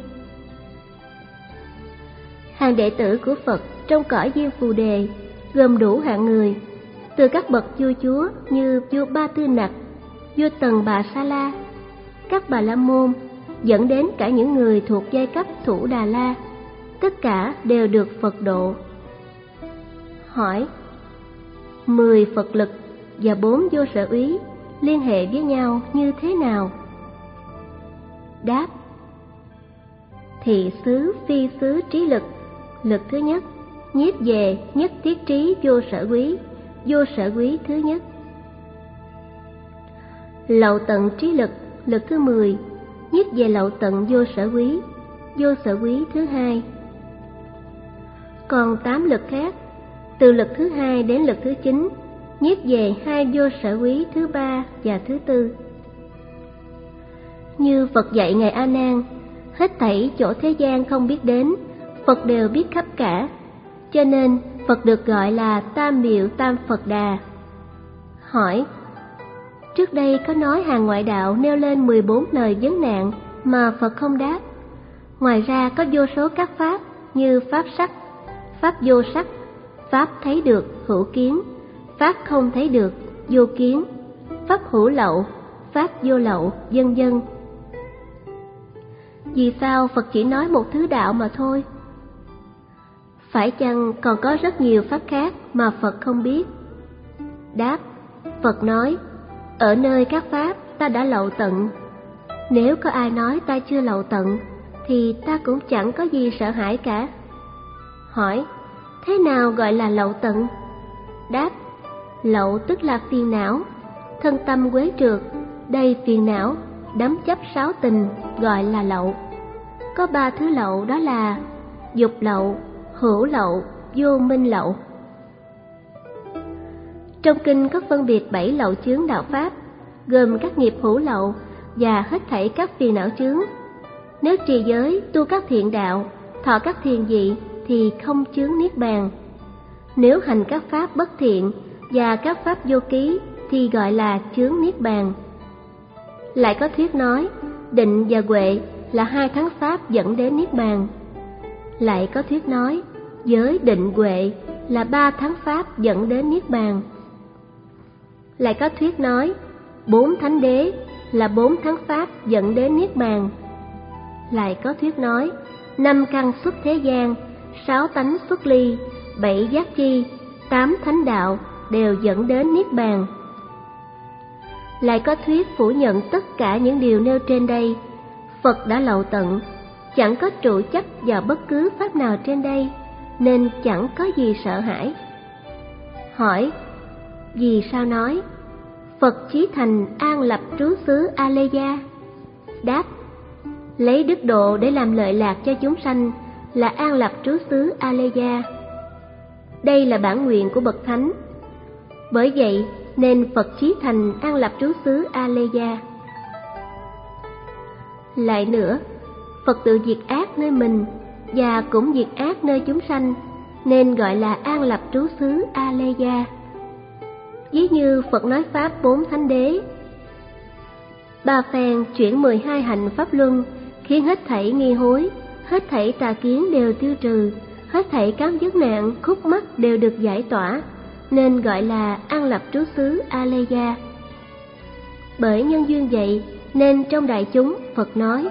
Hàng đệ tử của Phật trong cõi Diêm Phù Đề gồm đủ hạng người, từ các bậc vua chúa như vua Ba Tư Nặc, vua Tần Bà Sa La, các Bà La Môn, dẫn đến cả những người thuộc giai cấp Thủ Đà La, tất cả đều được Phật độ. Hỏi: mười Phật lực và bốn vô sở úy liên hệ với nhau như thế nào? Đáp: thị xứ phi xứ trí lực, lực thứ nhất, nhiếp về nhất thiết trí vô sở úy, vô sở úy thứ nhất. Lậu tận trí lực, lực thứ mười, nhiếp về lậu tận vô sở úy, vô sở úy thứ hai. Còn tám lực khác, từ lực thứ hai đến lực thứ chín, nhiếp về hai vô sở úy thứ ba và thứ tư. Như Phật dạy ngài A Nan, hết thảy chỗ thế gian không biết đến, Phật đều biết khắp cả, cho nên Phật được gọi là Tam Miệu Tam Phật Đà. Hỏi: trước đây có nói hàng ngoại đạo nêu lên mười bốn lời vấn nạn mà Phật không đáp. Ngoài ra có vô số các pháp như pháp sắc, pháp vô sắc, pháp thấy được hữu kiến, pháp không thấy được vô kiến, pháp hữu lậu, pháp vô lậu, vân vân. Vì sao Phật chỉ nói một thứ đạo mà thôi? Phải chăng còn có rất nhiều pháp khác mà Phật không biết? Đáp: Phật nói, ở nơi các pháp ta đã lậu tận. Nếu có ai nói ta chưa lậu tận, thì ta cũng chẳng có gì sợ hãi cả. Hỏi: thế nào gọi là lậu tận? Đáp: lậu tức là phiền não, thân tâm quế trượt, đầy phiền não, đắm chấp sáu tình, gọi là lậu. Có ba thứ lậu, đó là dục lậu, hữu lậu, vô minh lậu. Trong kinh có phân biệt bảy lậu chướng đạo pháp, gồm các nghiệp hữu lậu và hết thảy các phiền não chướng. Nếu trì giới, tu các thiện đạo, thọ các thiền vị thì không chướng niết bàn. Nếu hành các pháp bất thiện và các pháp vô ký thì gọi là chướng niết bàn. Lại có thuyết nói định và huệ là hai thắng pháp dẫn đến niết bàn. Lại có thuyết nói giới định huệ là ba thắng pháp dẫn đến niết bàn. Lại có thuyết nói bốn thánh đế là bốn thắng pháp dẫn đến niết bàn. Lại có thuyết nói năm căn xuất thế gian, sáu tánh xuất ly, bảy giác chi, tám thánh đạo đều dẫn đến niết bàn. Lại có thuyết phủ nhận tất cả những điều nêu trên đây. Phật đã lậu tận, chẳng có trụ chấp vào bất cứ pháp nào trên đây, nên chẳng có gì sợ hãi. Hỏi: vì sao nói Phật chí thành an lập trú xứ A-lê-gia? Đáp: lấy đức độ để làm lợi lạc cho chúng sanh là an lập trú xứ A-lê-gia. Đây là bản nguyện của bậc thánh. Bởi vậy nên Phật chí thành an lập trú xứ A-lê-gia. Lại nữa, Phật tự diệt ác nơi mình và cũng diệt ác nơi chúng sanh, nên gọi là an lập trú xứ A-lê-gia. Ví như Phật nói pháp bốn thánh đế, ba phen chuyển mười hai hạnh pháp luân, khiến hết thảy nghi hối, hết thảy tà kiến đều tiêu trừ, hết thảy cám vấn nạn khúc mắc đều được giải tỏa, nên gọi là an lập trú xứ A-lê-gia. Bởi nhân duyên vậy nên trong đại chúng Phật nói: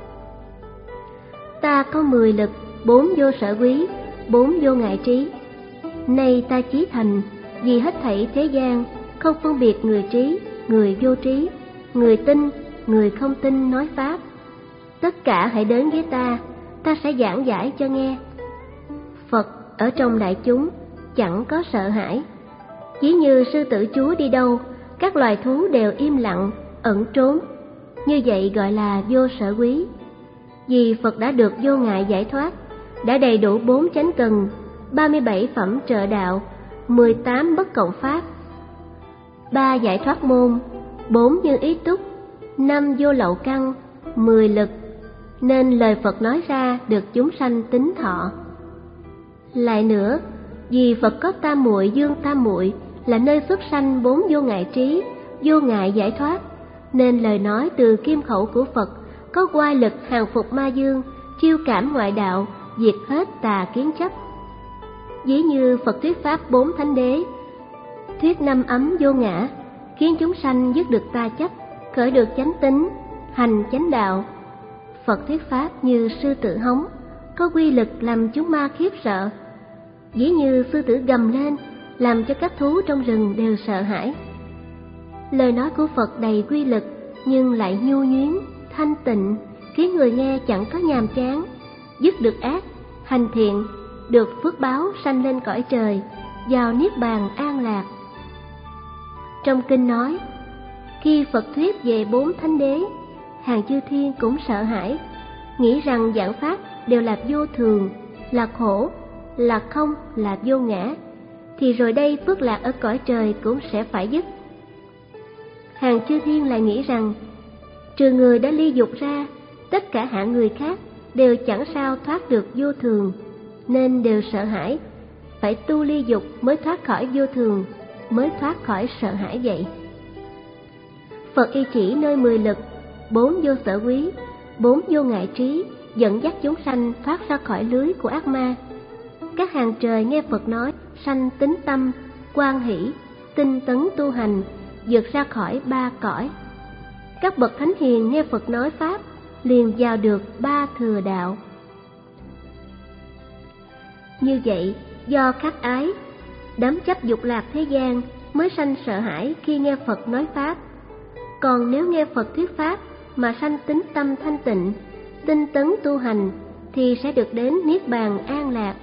ta có mười lực, bốn vô sở quý, bốn vô ngại trí. Nay ta chí thành, vì hết thảy thế gian không phân biệt người trí, người vô trí, người tin, người không tin nói pháp. Tất cả hãy đến với ta, ta sẽ giảng giải cho nghe. Phật ở trong đại chúng chẳng có sợ hãi. Chỉ như sư tử chúa đi đâu, các loài thú đều im lặng, ẩn trốn. Như vậy gọi là vô sở quý. Vì Phật đã được vô ngại giải thoát, đã đầy đủ bốn chánh cần, ba mươi bảy phẩm trợ đạo, mười tám bất cộng pháp, ba giải thoát môn, bốn như ý túc, năm vô lậu căn, mười lực, nên lời Phật nói ra được chúng sanh tín thọ. Lại nữa, vì Phật có tam muội dương tam muội là nơi xuất sanh bốn vô ngại trí, vô ngại giải thoát, nên lời nói từ kim khẩu của Phật có oai lực hàng phục ma dương, chiêu cảm ngoại đạo, diệt hết tà kiến chấp. Ví như Phật thuyết pháp bốn thánh đế, thuyết năm ấm vô ngã, khiến chúng sanh dứt được ta chấp, khởi được chánh tín, hành chánh đạo. Phật thuyết pháp như sư tử hống, có quy lực làm chúng ma khiếp sợ. Ví như sư tử gầm lên, làm cho các thú trong rừng đều sợ hãi. Lời nói của Phật đầy quy lực, nhưng lại nhu nhuyến, thanh tịnh, khiến người nghe chẳng có nhàm chán, dứt được ác, hành thiện, được phước báo sanh lên cõi trời, vào niết bàn an lạc. Trong kinh nói, khi Phật thuyết về bốn thánh đế, hàng chư thiên cũng sợ hãi, nghĩ rằng giảng pháp đều là vô thường, là khổ, là không, là vô ngã, thì rồi đây phước lạc ở cõi trời cũng sẽ phải dứt. Hàng chư thiên lại nghĩ rằng, trừ người đã ly dục ra, tất cả hạng người khác đều chẳng sao thoát được vô thường, nên đều sợ hãi, phải tu ly dục mới thoát khỏi vô thường, mới thoát khỏi sợ hãi vậy. Phật y chỉ nơi mười lực, bốn vô sở quý, bốn vô ngại trí, dẫn dắt chúng sanh thoát ra khỏi lưới của ác ma. Các hàng trời nghe Phật nói, sanh tín tâm, quan hỷ, tinh tấn tu hành, vượt ra khỏi ba cõi. Các bậc thánh hiền nghe Phật nói pháp, liền vào được ba thừa đạo. Như vậy, do khắc ái, đám chấp dục lạc thế gian mới sanh sợ hãi khi nghe Phật nói pháp. Còn nếu nghe Phật thuyết pháp mà sanh tín tâm thanh tịnh, tinh tấn tu hành, thì sẽ được đến niết bàn an lạc.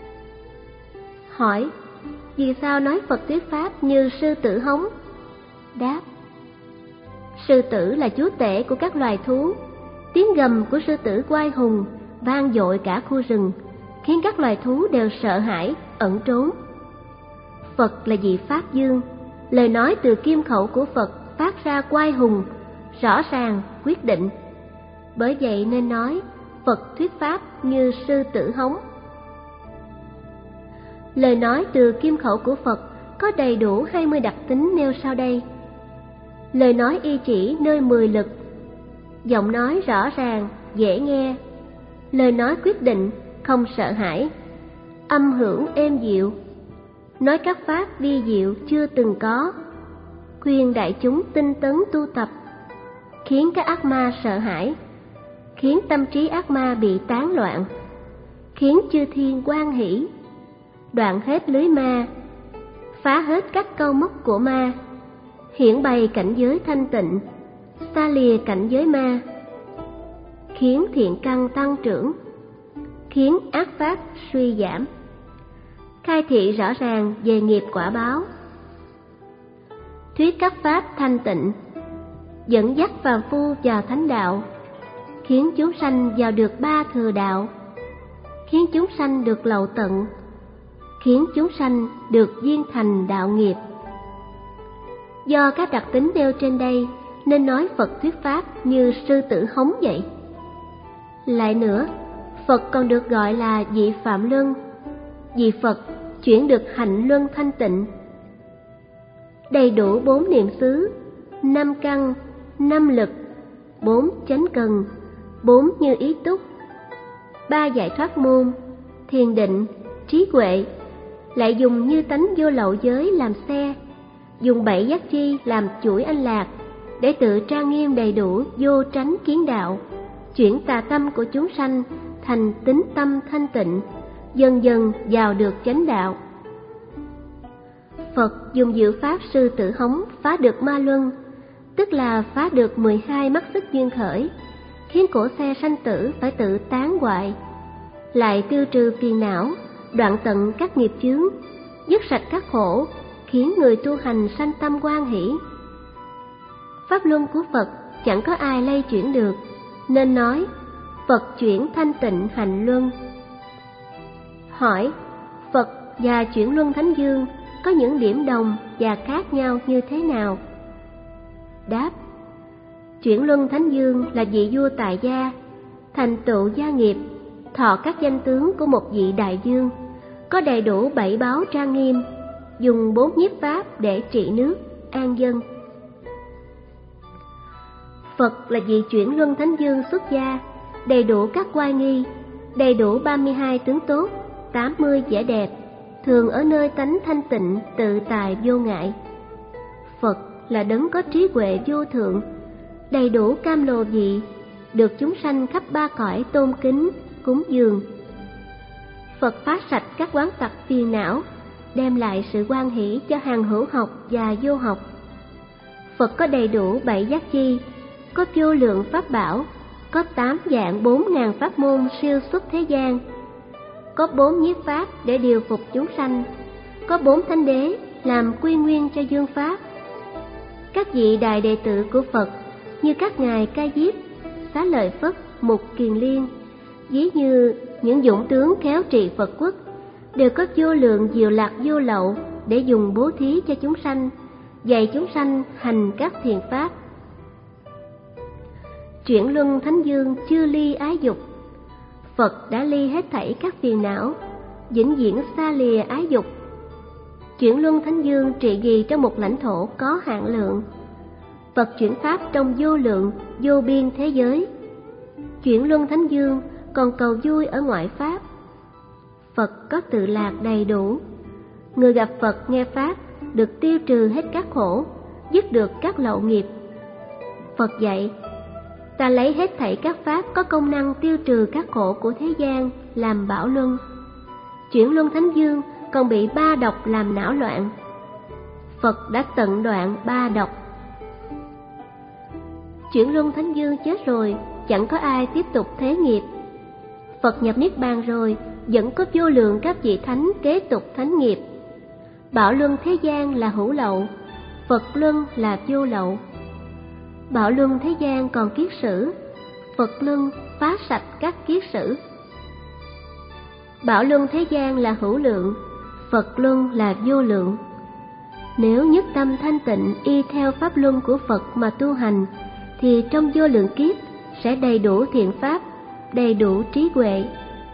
Hỏi, vì sao nói Phật thuyết pháp như sư tử hống? Đáp, sư tử là chúa tể của các loài thú. Tiếng gầm của sư tử oai hùng vang dội cả khu rừng, khiến các loài thú đều sợ hãi, ẩn trốn. Phật là vị Pháp Dương, lời nói từ kim khẩu của Phật phát ra oai hùng, rõ ràng, quyết định. Bởi vậy nên nói Phật thuyết pháp như sư tử hống. Lời nói từ kim khẩu của Phật có đầy đủ hai mươi đặc tính nêu sau đây. Lời nói y chỉ nơi mười lực, giọng nói rõ ràng, dễ nghe, lời nói quyết định, không sợ hãi, âm hưởng êm dịu, nói các pháp vi diệu chưa từng có, khuyên đại chúng tinh tấn tu tập, khiến các ác ma sợ hãi, khiến tâm trí ác ma bị tán loạn, khiến chư thiên hoan hỷ, đoạn hết lưới ma, phá hết các câu móc của ma, hiển bày cảnh giới thanh tịnh, xa lìa cảnh giới ma, khiến thiện căn tăng trưởng, khiến ác pháp suy giảm, khai thị rõ ràng về nghiệp quả báo, thuyết các pháp thanh tịnh, dẫn dắt phàm phu vào thánh đạo, khiến chúng sanh vào được ba thừa đạo, khiến chúng sanh được lậu tận, khiến chúng sanh được viên thành đạo nghiệp. Do các đặc tính nêu trên đây nên nói Phật thuyết pháp như sư tử hống vậy. Lại nữa, Phật còn được gọi là vị Phạm Luân, vì Phật chuyển được hạnh luân thanh tịnh. Đầy đủ bốn niệm xứ, năm căn, năm lực, bốn chánh cần, bốn như ý túc, ba giải thoát môn, thiền định, trí huệ, lại dùng như tánh vô lậu giới làm xe, dùng bảy giác chi làm chuỗi anh lạc, để tự trang nghiêm đầy đủ vô tránh kiến đạo, chuyển tà tâm của chúng sanh thành tín tâm thanh tịnh, dần dần vào được chánh đạo. Phật dùng diệu pháp sư tử hống phá được ma luân, tức là phá được mười hai mắt xích duyên khởi, khiến cổ xe sanh tử phải tự tán hoại, lại tiêu trừ phiền não, đoạn tận các nghiệp chướng, dứt sạch các khổ, khiến người tu hành sanh tâm hoan hỷ. Pháp luân của Phật chẳng có ai lay chuyển được, nên nói Phật chuyển thanh tịnh hành luân. Hỏi, Phật và chuyển luân thánh dương có những điểm đồng và khác nhau như thế nào? Đáp, Chuyển Luân Thánh Dương là vị vua tại gia, thành tựu gia nghiệp, thọ các danh tướng của một vị đại dương, có đầy đủ bảy báu trang nghiêm, dùng bốn nhiếp pháp để trị nước, an dân. Phật là vị Chuyển Luân Thánh Dương xuất gia, đầy đủ các oai nghi, đầy đủ ba mươi hai tướng tốt, tám mươi vẻ đẹp, thường ở nơi tánh thanh tịnh, tự tài vô ngại. Phật là đấng có trí huệ vô thượng, đầy đủ cam lồ vị, được chúng sanh khắp ba cõi tôn kính, cúng dường. Phật phá sạch các oán tặc phiền não, đem lại sự hoan hỷ cho hàng hữu học và vô học. Phật có đầy đủ bảy giác chi, có vô lượng pháp bảo, có tám vạn bốn ngàn pháp môn siêu xuất thế gian, có bốn nhiếp pháp để điều phục chúng sanh, có bốn thánh đế làm quy nguyên cho dương pháp. Các vị đại đệ tử của Phật như các ngài Ca Diếp, Xá Lợi Phất, Mục Kiền Liên, ví như những dũng tướng khéo trị Phật quốc, đều có vô lượng diệu lạc vô lậu để dùng bố thí cho chúng sanh, dạy chúng sanh hành các thiện pháp. Chuyển Luân Thánh Dương chưa ly ái dục. Phật đã ly hết thảy các phiền não, vĩnh viễn xa lìa ái dục. Chuyển Luân Thánh Dương trị vì trong một lãnh thổ có hạn lượng. Phật chuyển pháp trong vô lượng, vô biên thế giới. Chuyển Luân Thánh Dương còn cầu vui ở ngoại pháp. Phật có tự lạc đầy đủ. Người gặp Phật nghe pháp được tiêu trừ hết các khổ, dứt được các lậu nghiệp. Phật dạy: ta lấy hết thảy các pháp có công năng tiêu trừ các khổ của thế gian làm bảo luân. Chuyển Luân Thánh Dương còn bị ba độc làm não loạn. Phật đã tận đoạn ba độc. Chuyển Luân Thánh Dương chết rồi, chẳng có ai tiếp tục thế nghiệp. Phật nhập niết bàn rồi, vẫn có vô lượng các vị thánh kế tục thánh nghiệp. Bảo luân thế gian là hữu lậu, Phật luân là vô lậu. Bảo luân thế gian còn kiết sử, Phật luân phá sạch các kiết sử. Bảo luân thế gian là hữu lượng, Phật luân là vô lượng. Nếu nhất tâm thanh tịnh y theo pháp luân của Phật mà tu hành, thì trong vô lượng kiếp sẽ đầy đủ thiện pháp, đầy đủ trí huệ.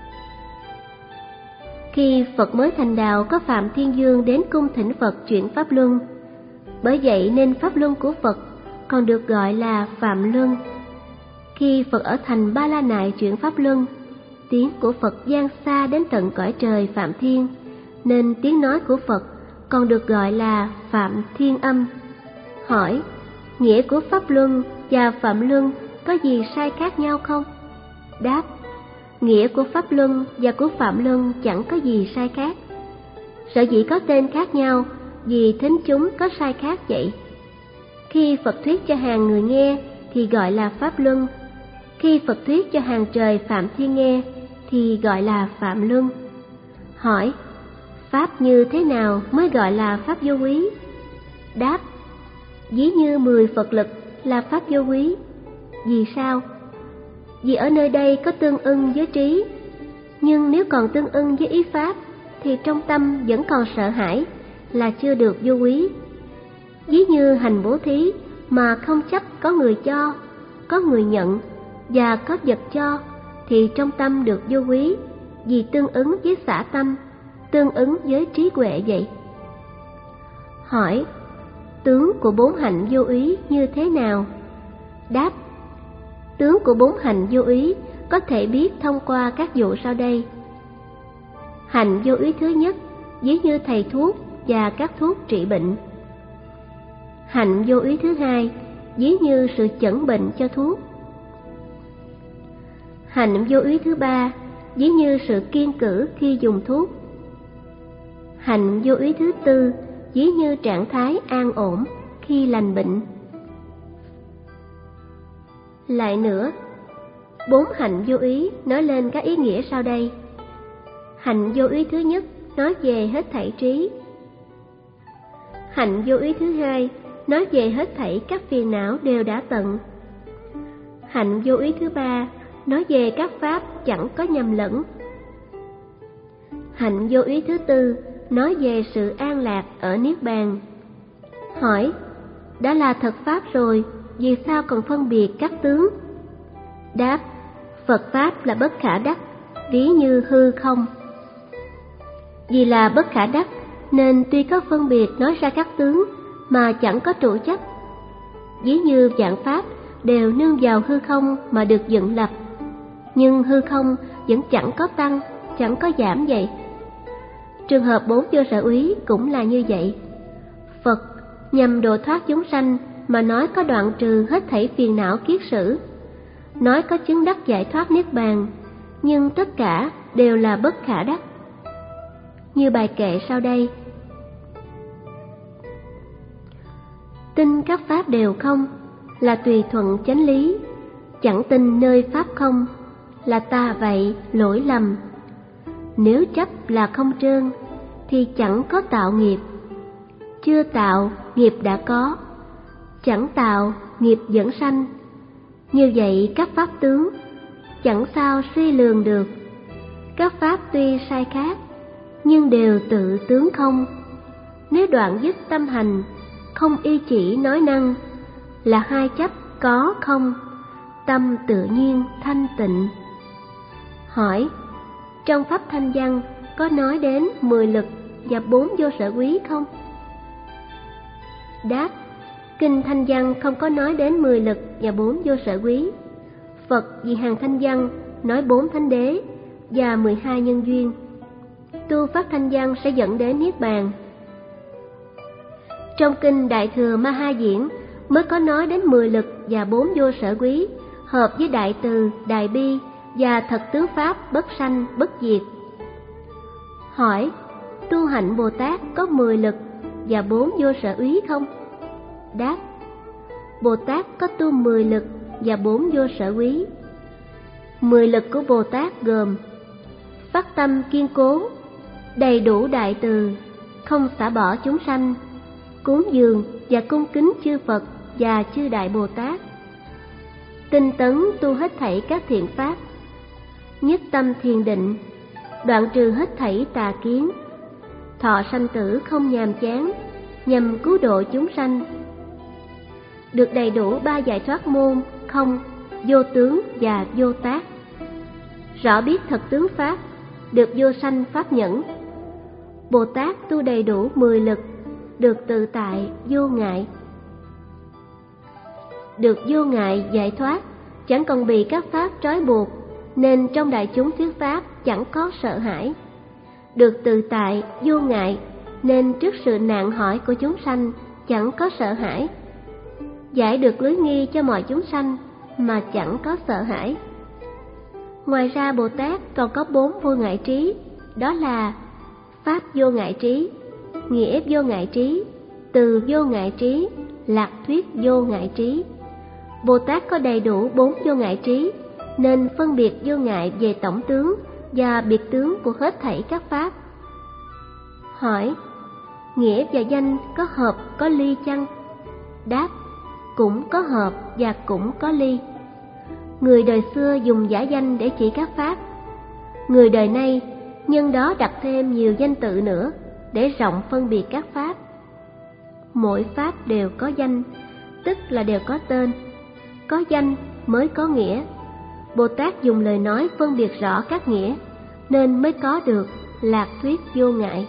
Khi Phật mới thành đạo, có Phạm Thiên Dương đến cung thỉnh Phật chuyển pháp luân. Bởi vậy nên pháp luân của Phật còn được gọi là Phạm Luân. Khi Phật ở thành Ba La Nại chuyển pháp luân, tiếng của Phật vang xa đến tận cõi trời Phạm Thiên, nên tiếng nói của Phật còn được gọi là Phạm Thiên Âm. Hỏi: nghĩa của pháp luân và Phạm Luân có gì sai khác nhau không? Đáp: nghĩa của pháp luân và của Phạm Luân chẳng có gì sai khác. Sở dĩ có tên khác nhau vì thính chúng có sai khác vậy. Khi Phật thuyết cho hàng người nghe thì gọi là pháp luân, khi Phật thuyết cho hàng trời Phạm Thiên nghe thì gọi là Phạm Luân. Hỏi: pháp như thế nào mới gọi là pháp vô quý? Đáp: ví như mười Phật lực là pháp vô quý. Vì sao? Vì ở nơi đây có tương ưng với trí, nhưng nếu còn tương ưng với ý pháp thì trong tâm vẫn còn sợ hãi, là chưa được vô quý. Ví như hành bố thí mà không chấp có người cho, có người nhận và có vật cho, thì trong tâm được vô quý, vì tương ứng với xả tâm, tương ứng với trí huệ vậy. Hỏi: tướng của bốn hạnh vô úy như thế nào? Đáp: tướng của bốn hạnh vô úy có thể biết thông qua các vụ sau đây. Hạnh vô úy thứ nhất, ví như thầy thuốc và các thuốc trị bệnh. Hạnh vô úy thứ hai, ví như sự chẩn bệnh cho thuốc. Hạnh vô úy thứ ba, ví như sự kiêng cữ khi dùng thuốc. Hạnh vô úy thứ tư, ví như trạng thái an ổn khi lành bệnh. Lại nữa, bốn hạnh vô úy nói lên các ý nghĩa sau đây. Hạnh vô úy thứ nhất nói về hết thảy trí. Hạnh vô úy thứ hai nói về hết thảy các phiền não đều đã tận. Hạnh vô úy thứ ba nói về các pháp chẳng có nhầm lẫn. Hạnh vô úy thứ tư nói về sự an lạc ở niết bàn. Hỏi: đã là thật pháp rồi, vì sao còn phân biệt các tướng? Đáp: Phật Pháp là bất khả đắc, ví như hư không. Vì là bất khả đắc nên tuy có phân biệt nói ra các tướng mà chẳng có trụ chấp. Ví như vạn Pháp đều nương vào hư không mà được dựng lập, nhưng hư không vẫn chẳng có tăng, chẳng có giảm vậy. Trường hợp bốn vô sở úy cũng là như vậy. Phật nhằm độ thoát chúng sanh mà nói có đoạn trừ hết thảy phiền não kiết sử, nói có chứng đắc giải thoát niết bàn, nhưng tất cả đều là bất khả đắc. Như bài kệ sau đây: tin các pháp đều không là tùy thuận chánh lý, chẳng tin nơi pháp không là ta vậy lỗi lầm. Nếu chấp là không trơn thì chẳng có tạo nghiệp, chưa tạo nghiệp đã có, chẳng tạo nghiệp vẫn sanh. Như vậy các pháp tướng chẳng sao suy lường được. Các pháp tuy sai khác nhưng đều tự tướng không. Nếu đoạn dứt tâm hành, không y chỉ nói năng, là hai chấp có không, tâm tự nhiên thanh tịnh. Hỏi: trong pháp thanh văn có nói đến mười lực và bốn vô sở quý không? Đáp: kinh thanh văn không có nói đến mười lực và bốn vô sở quý. Phật vì hàng thanh văn nói bốn thánh đế và mười hai nhân duyên. Tu pháp thanh văn sẽ dẫn đến niết bàn. Trong kinh Đại Thừa Ma Ha Diễn mới có nói đến mười lực và bốn vô sở quý, hợp với Đại Từ, Đại Bi và thật tướng pháp bất sanh bất diệt. Hỏi: tu hạnh Bồ Tát có mười lực và bốn vô sở úy không? Đáp: Bồ Tát có tu mười lực và bốn vô sở úy. Mười lực của Bồ Tát gồm: phát tâm kiên cố, đầy đủ đại từ, không xả bỏ chúng sanh, cúng dường và cung kính chư Phật và chư Đại Bồ Tát, tinh tấn tu hết thảy các thiện pháp, nhất tâm thiền định, đoạn trừ hết thảy tà kiến, thọ sanh tử không nhàm chán, nhằm cứu độ chúng sanh. Được đầy đủ ba giải thoát môn không, vô tướng và vô tác. Rõ biết thật tướng pháp, được vô sanh pháp nhẫn. Bồ Tát tu đầy đủ mười lực, được tự tại vô ngại. Được vô ngại giải thoát, chẳng còn bị các pháp trói buộc, nên trong đại chúng thuyết pháp chẳng có sợ hãi. Được tự tại vô ngại, nên trước sự nạn hỏi của chúng sanh chẳng có sợ hãi. Giải được lưới nghi cho mọi chúng sanh mà chẳng có sợ hãi. Ngoài ra Bồ Tát còn có bốn vô ngại trí, đó là pháp vô ngại trí, nghĩa vô ngại trí, từ vô ngại trí, lạc thuyết vô ngại trí. Bồ Tát có đầy đủ bốn vô ngại trí, nên phân biệt vô ngại về tổng tướng và biệt tướng của hết thảy các pháp. Hỏi: nghĩa và danh có hợp có ly chăng? Đáp: cũng có hợp và cũng có ly. Người đời xưa dùng giả danh để chỉ các pháp, người đời nay nhân đó đặt thêm nhiều danh tự nữa để rộng phân biệt các pháp. Mỗi pháp đều có danh, tức là đều có tên. Có danh mới có nghĩa. Bồ Tát dùng lời nói phân biệt rõ các nghĩa, nên mới có được lạc thuyết vô ngại.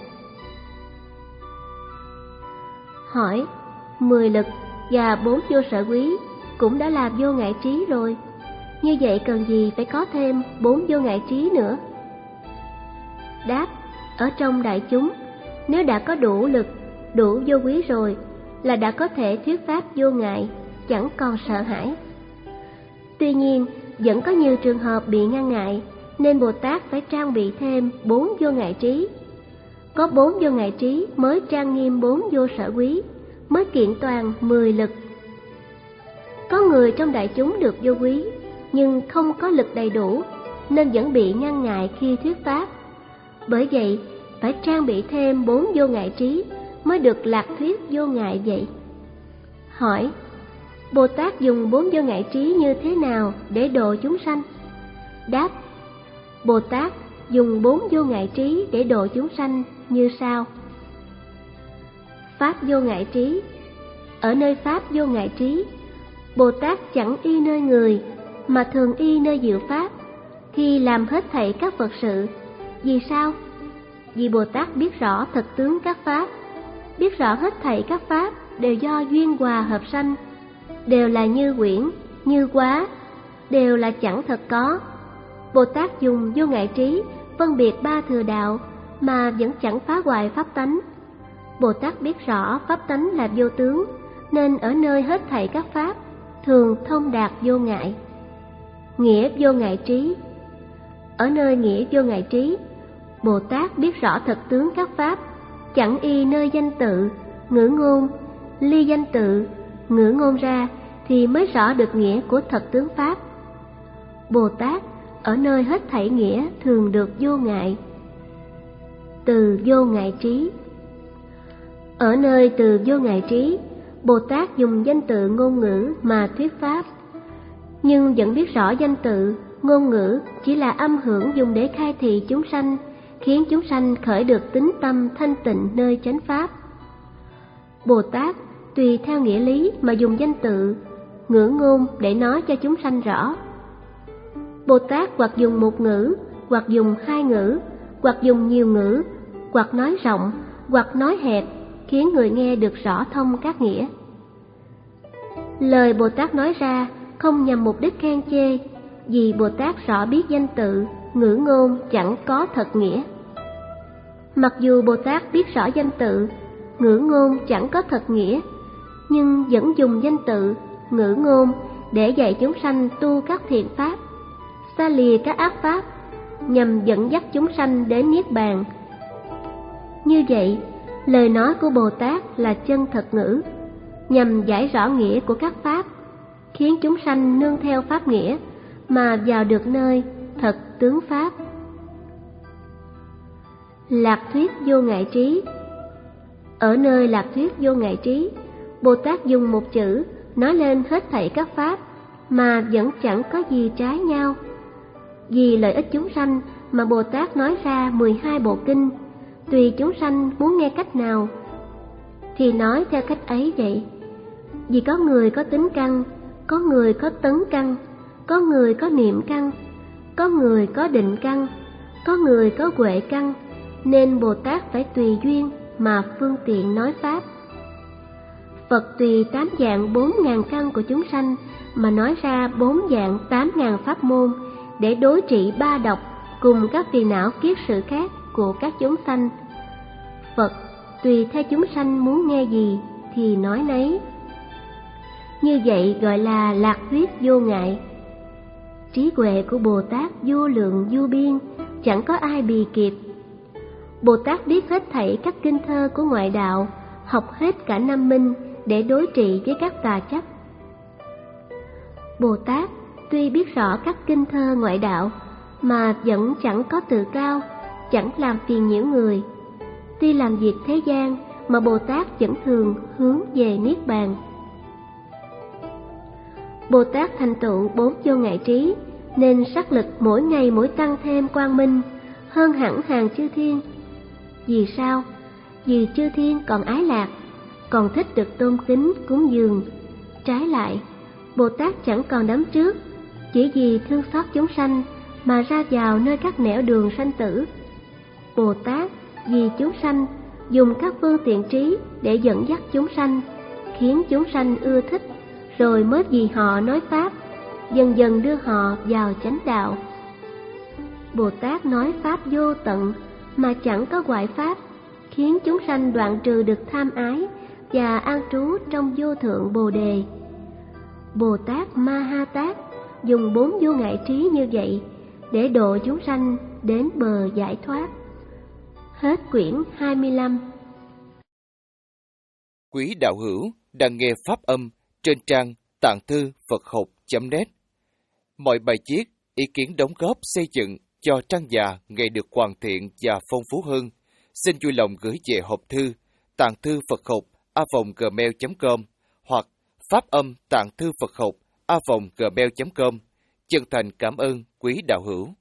Hỏi: mười lực và bốn vô sở quý cũng đã là vô ngại trí rồi, như vậy cần gì phải có thêm bốn vô ngại trí nữa? Đáp: ở trong đại chúng, nếu đã có đủ lực, đủ vô quý rồi, là đã có thể thuyết pháp vô ngại, chẳng còn sợ hãi. Tuy nhiên, vẫn có nhiều trường hợp bị ngăn ngại, nên Bồ Tát phải trang bị thêm bốn vô ngại trí. Có bốn vô ngại trí mới trang nghiêm bốn vô sở quý, mới kiện toàn mười lực. Có người trong đại chúng được vô quý, nhưng không có lực đầy đủ, nên vẫn bị ngăn ngại khi thuyết pháp. Bởi vậy, phải trang bị thêm bốn vô ngại trí mới được lạc thuyết vô ngại vậy. Hỏi: Bồ Tát dùng bốn vô ngại trí như thế nào để độ chúng sanh? Đáp: Bồ Tát dùng bốn vô ngại trí để độ chúng sanh như sau. Pháp vô ngại trí. Ở nơi pháp vô ngại trí, Bồ Tát chẳng y nơi người, mà thường y nơi diệu pháp, khi làm hết thảy các vật sự. Vì sao? Vì Bồ Tát biết rõ thật tướng các pháp, biết rõ hết thảy các pháp đều do duyên hòa hợp sanh, đều là như quyển, như quá, đều là chẳng thật có. Bồ Tát dùng vô ngại trí phân biệt ba thừa đạo mà vẫn chẳng phá hoại pháp tánh. Bồ Tát biết rõ pháp tánh là vô tướng, nên ở nơi hết thảy các pháp thường thông đạt vô ngại. Nghĩa vô ngại trí. Ở nơi nghĩa vô ngại trí, Bồ Tát biết rõ thật tướng các pháp, chẳng y nơi danh tự, ngữ ngôn, ly danh tự, ngữ ngôn ra thì mới rõ được nghĩa của thật tướng pháp. Bồ Tát ở nơi hết thảy nghĩa thường được vô ngại. Từ vô ngại trí. Ở nơi từ vô ngại trí, Bồ Tát dùng danh tự ngôn ngữ mà thuyết pháp, nhưng vẫn biết rõ danh tự, ngôn ngữ chỉ là âm hưởng dùng để khai thị chúng sanh, khiến chúng sanh khởi được tín tâm thanh tịnh nơi chánh pháp. Bồ Tát tùy theo nghĩa lý mà dùng danh tự, ngữ ngôn để nói cho chúng sanh rõ. Bồ Tát hoặc dùng một ngữ, hoặc dùng hai ngữ, hoặc dùng nhiều ngữ, hoặc nói rộng, hoặc nói hẹp, khiến người nghe được rõ thông các nghĩa. Lời Bồ Tát nói ra không nhằm mục đích khen chê, vì Bồ Tát rõ biết danh tự, ngữ ngôn chẳng có thật nghĩa. Mặc dù Bồ Tát biết rõ danh tự, ngữ ngôn chẳng có thật nghĩa, nhưng vẫn dùng danh tự, ngữ ngôn để dạy chúng sanh tu các thiện pháp, xa lìa các ác pháp, nhằm dẫn dắt chúng sanh đến niết bàn. Như vậy, lời nói của Bồ Tát là chân thật ngữ, nhằm giải rõ nghĩa của các pháp, khiến chúng sanh nương theo pháp nghĩa mà vào được nơi thật tướng pháp. Lạc thuyết vô ngại trí. Ở nơi lạc thuyết vô ngại trí, Bồ Tát dùng một chữ nói lên hết thảy các pháp mà vẫn chẳng có gì trái nhau. Vì lợi ích chúng sanh mà Bồ Tát nói ra mười hai bộ kinh, tùy chúng sanh muốn nghe cách nào thì nói theo cách ấy vậy. Vì có người có tính căn, có người có tấn căn, có người có niệm căn, có người có định căn, có người có huệ căn, nên Bồ Tát phải tùy duyên mà phương tiện nói pháp. Phật tùy tám dạng bốn ngàn căn của chúng sanh mà nói ra bốn dạng tám ngàn pháp môn để đối trị ba độc cùng các phiền não kiết sự khác của các chúng sanh. Phật tùy theo chúng sanh muốn nghe gì thì nói nấy. Như vậy gọi là lạc thuyết vô ngại. Trí huệ của Bồ Tát vô lượng vô biên, chẳng có ai bì kịp. Bồ Tát biết hết thảy các kinh thơ của ngoại đạo, học hết cả năm minh để đối trị với các tà chấp. Bồ Tát tuy biết rõ các kinh thơ ngoại đạo mà vẫn chẳng có tự cao, chẳng làm phiền nhiễu người. Tuy làm việc thế gian mà Bồ Tát vẫn thường hướng về niết bàn. Bồ Tát thành tựu bốn vô ngại trí, nên sắc lực mỗi ngày mỗi tăng thêm quang minh, hơn hẳn hàng chư thiên. Vì sao? Vì chư thiên còn ái lạc, còn thích được tôn kính cúng dường. Trái lại, Bồ Tát chẳng còn đắm trước, chỉ vì thương xót chúng sanh mà ra vào nơi các nẻo đường sanh tử. Bồ Tát vì chúng sanh dùng các phương tiện trí để dẫn dắt chúng sanh, khiến chúng sanh ưa thích, rồi mới vì họ nói pháp, dần dần đưa họ vào chánh đạo. Bồ Tát nói pháp vô tận mà chẳng có hoại pháp, khiến chúng sanh đoạn trừ được tham ái và an trú trong vô thượng Bồ đề. Bồ Tát Ma Ha Tát dùng bốn vô ngại trí như vậy để độ chúng sanh đến bờ giải thoát. Hết quyển hai mươi lăm. Quý đạo hữu đang nghe pháp âm trên trang tạng thư Phật học chấm net. Mọi bài viết, ý kiến đóng góp xây dựng cho trang già ngày được hoàn thiện và phong phú hơn, xin vui lòng gửi về hộp thư tạng thư Phật học a vòng gmail chấm com hoặc pháp âm tạng thư Phật học a vòng gmail chấm com. Chân thành cảm ơn quý đạo hữu.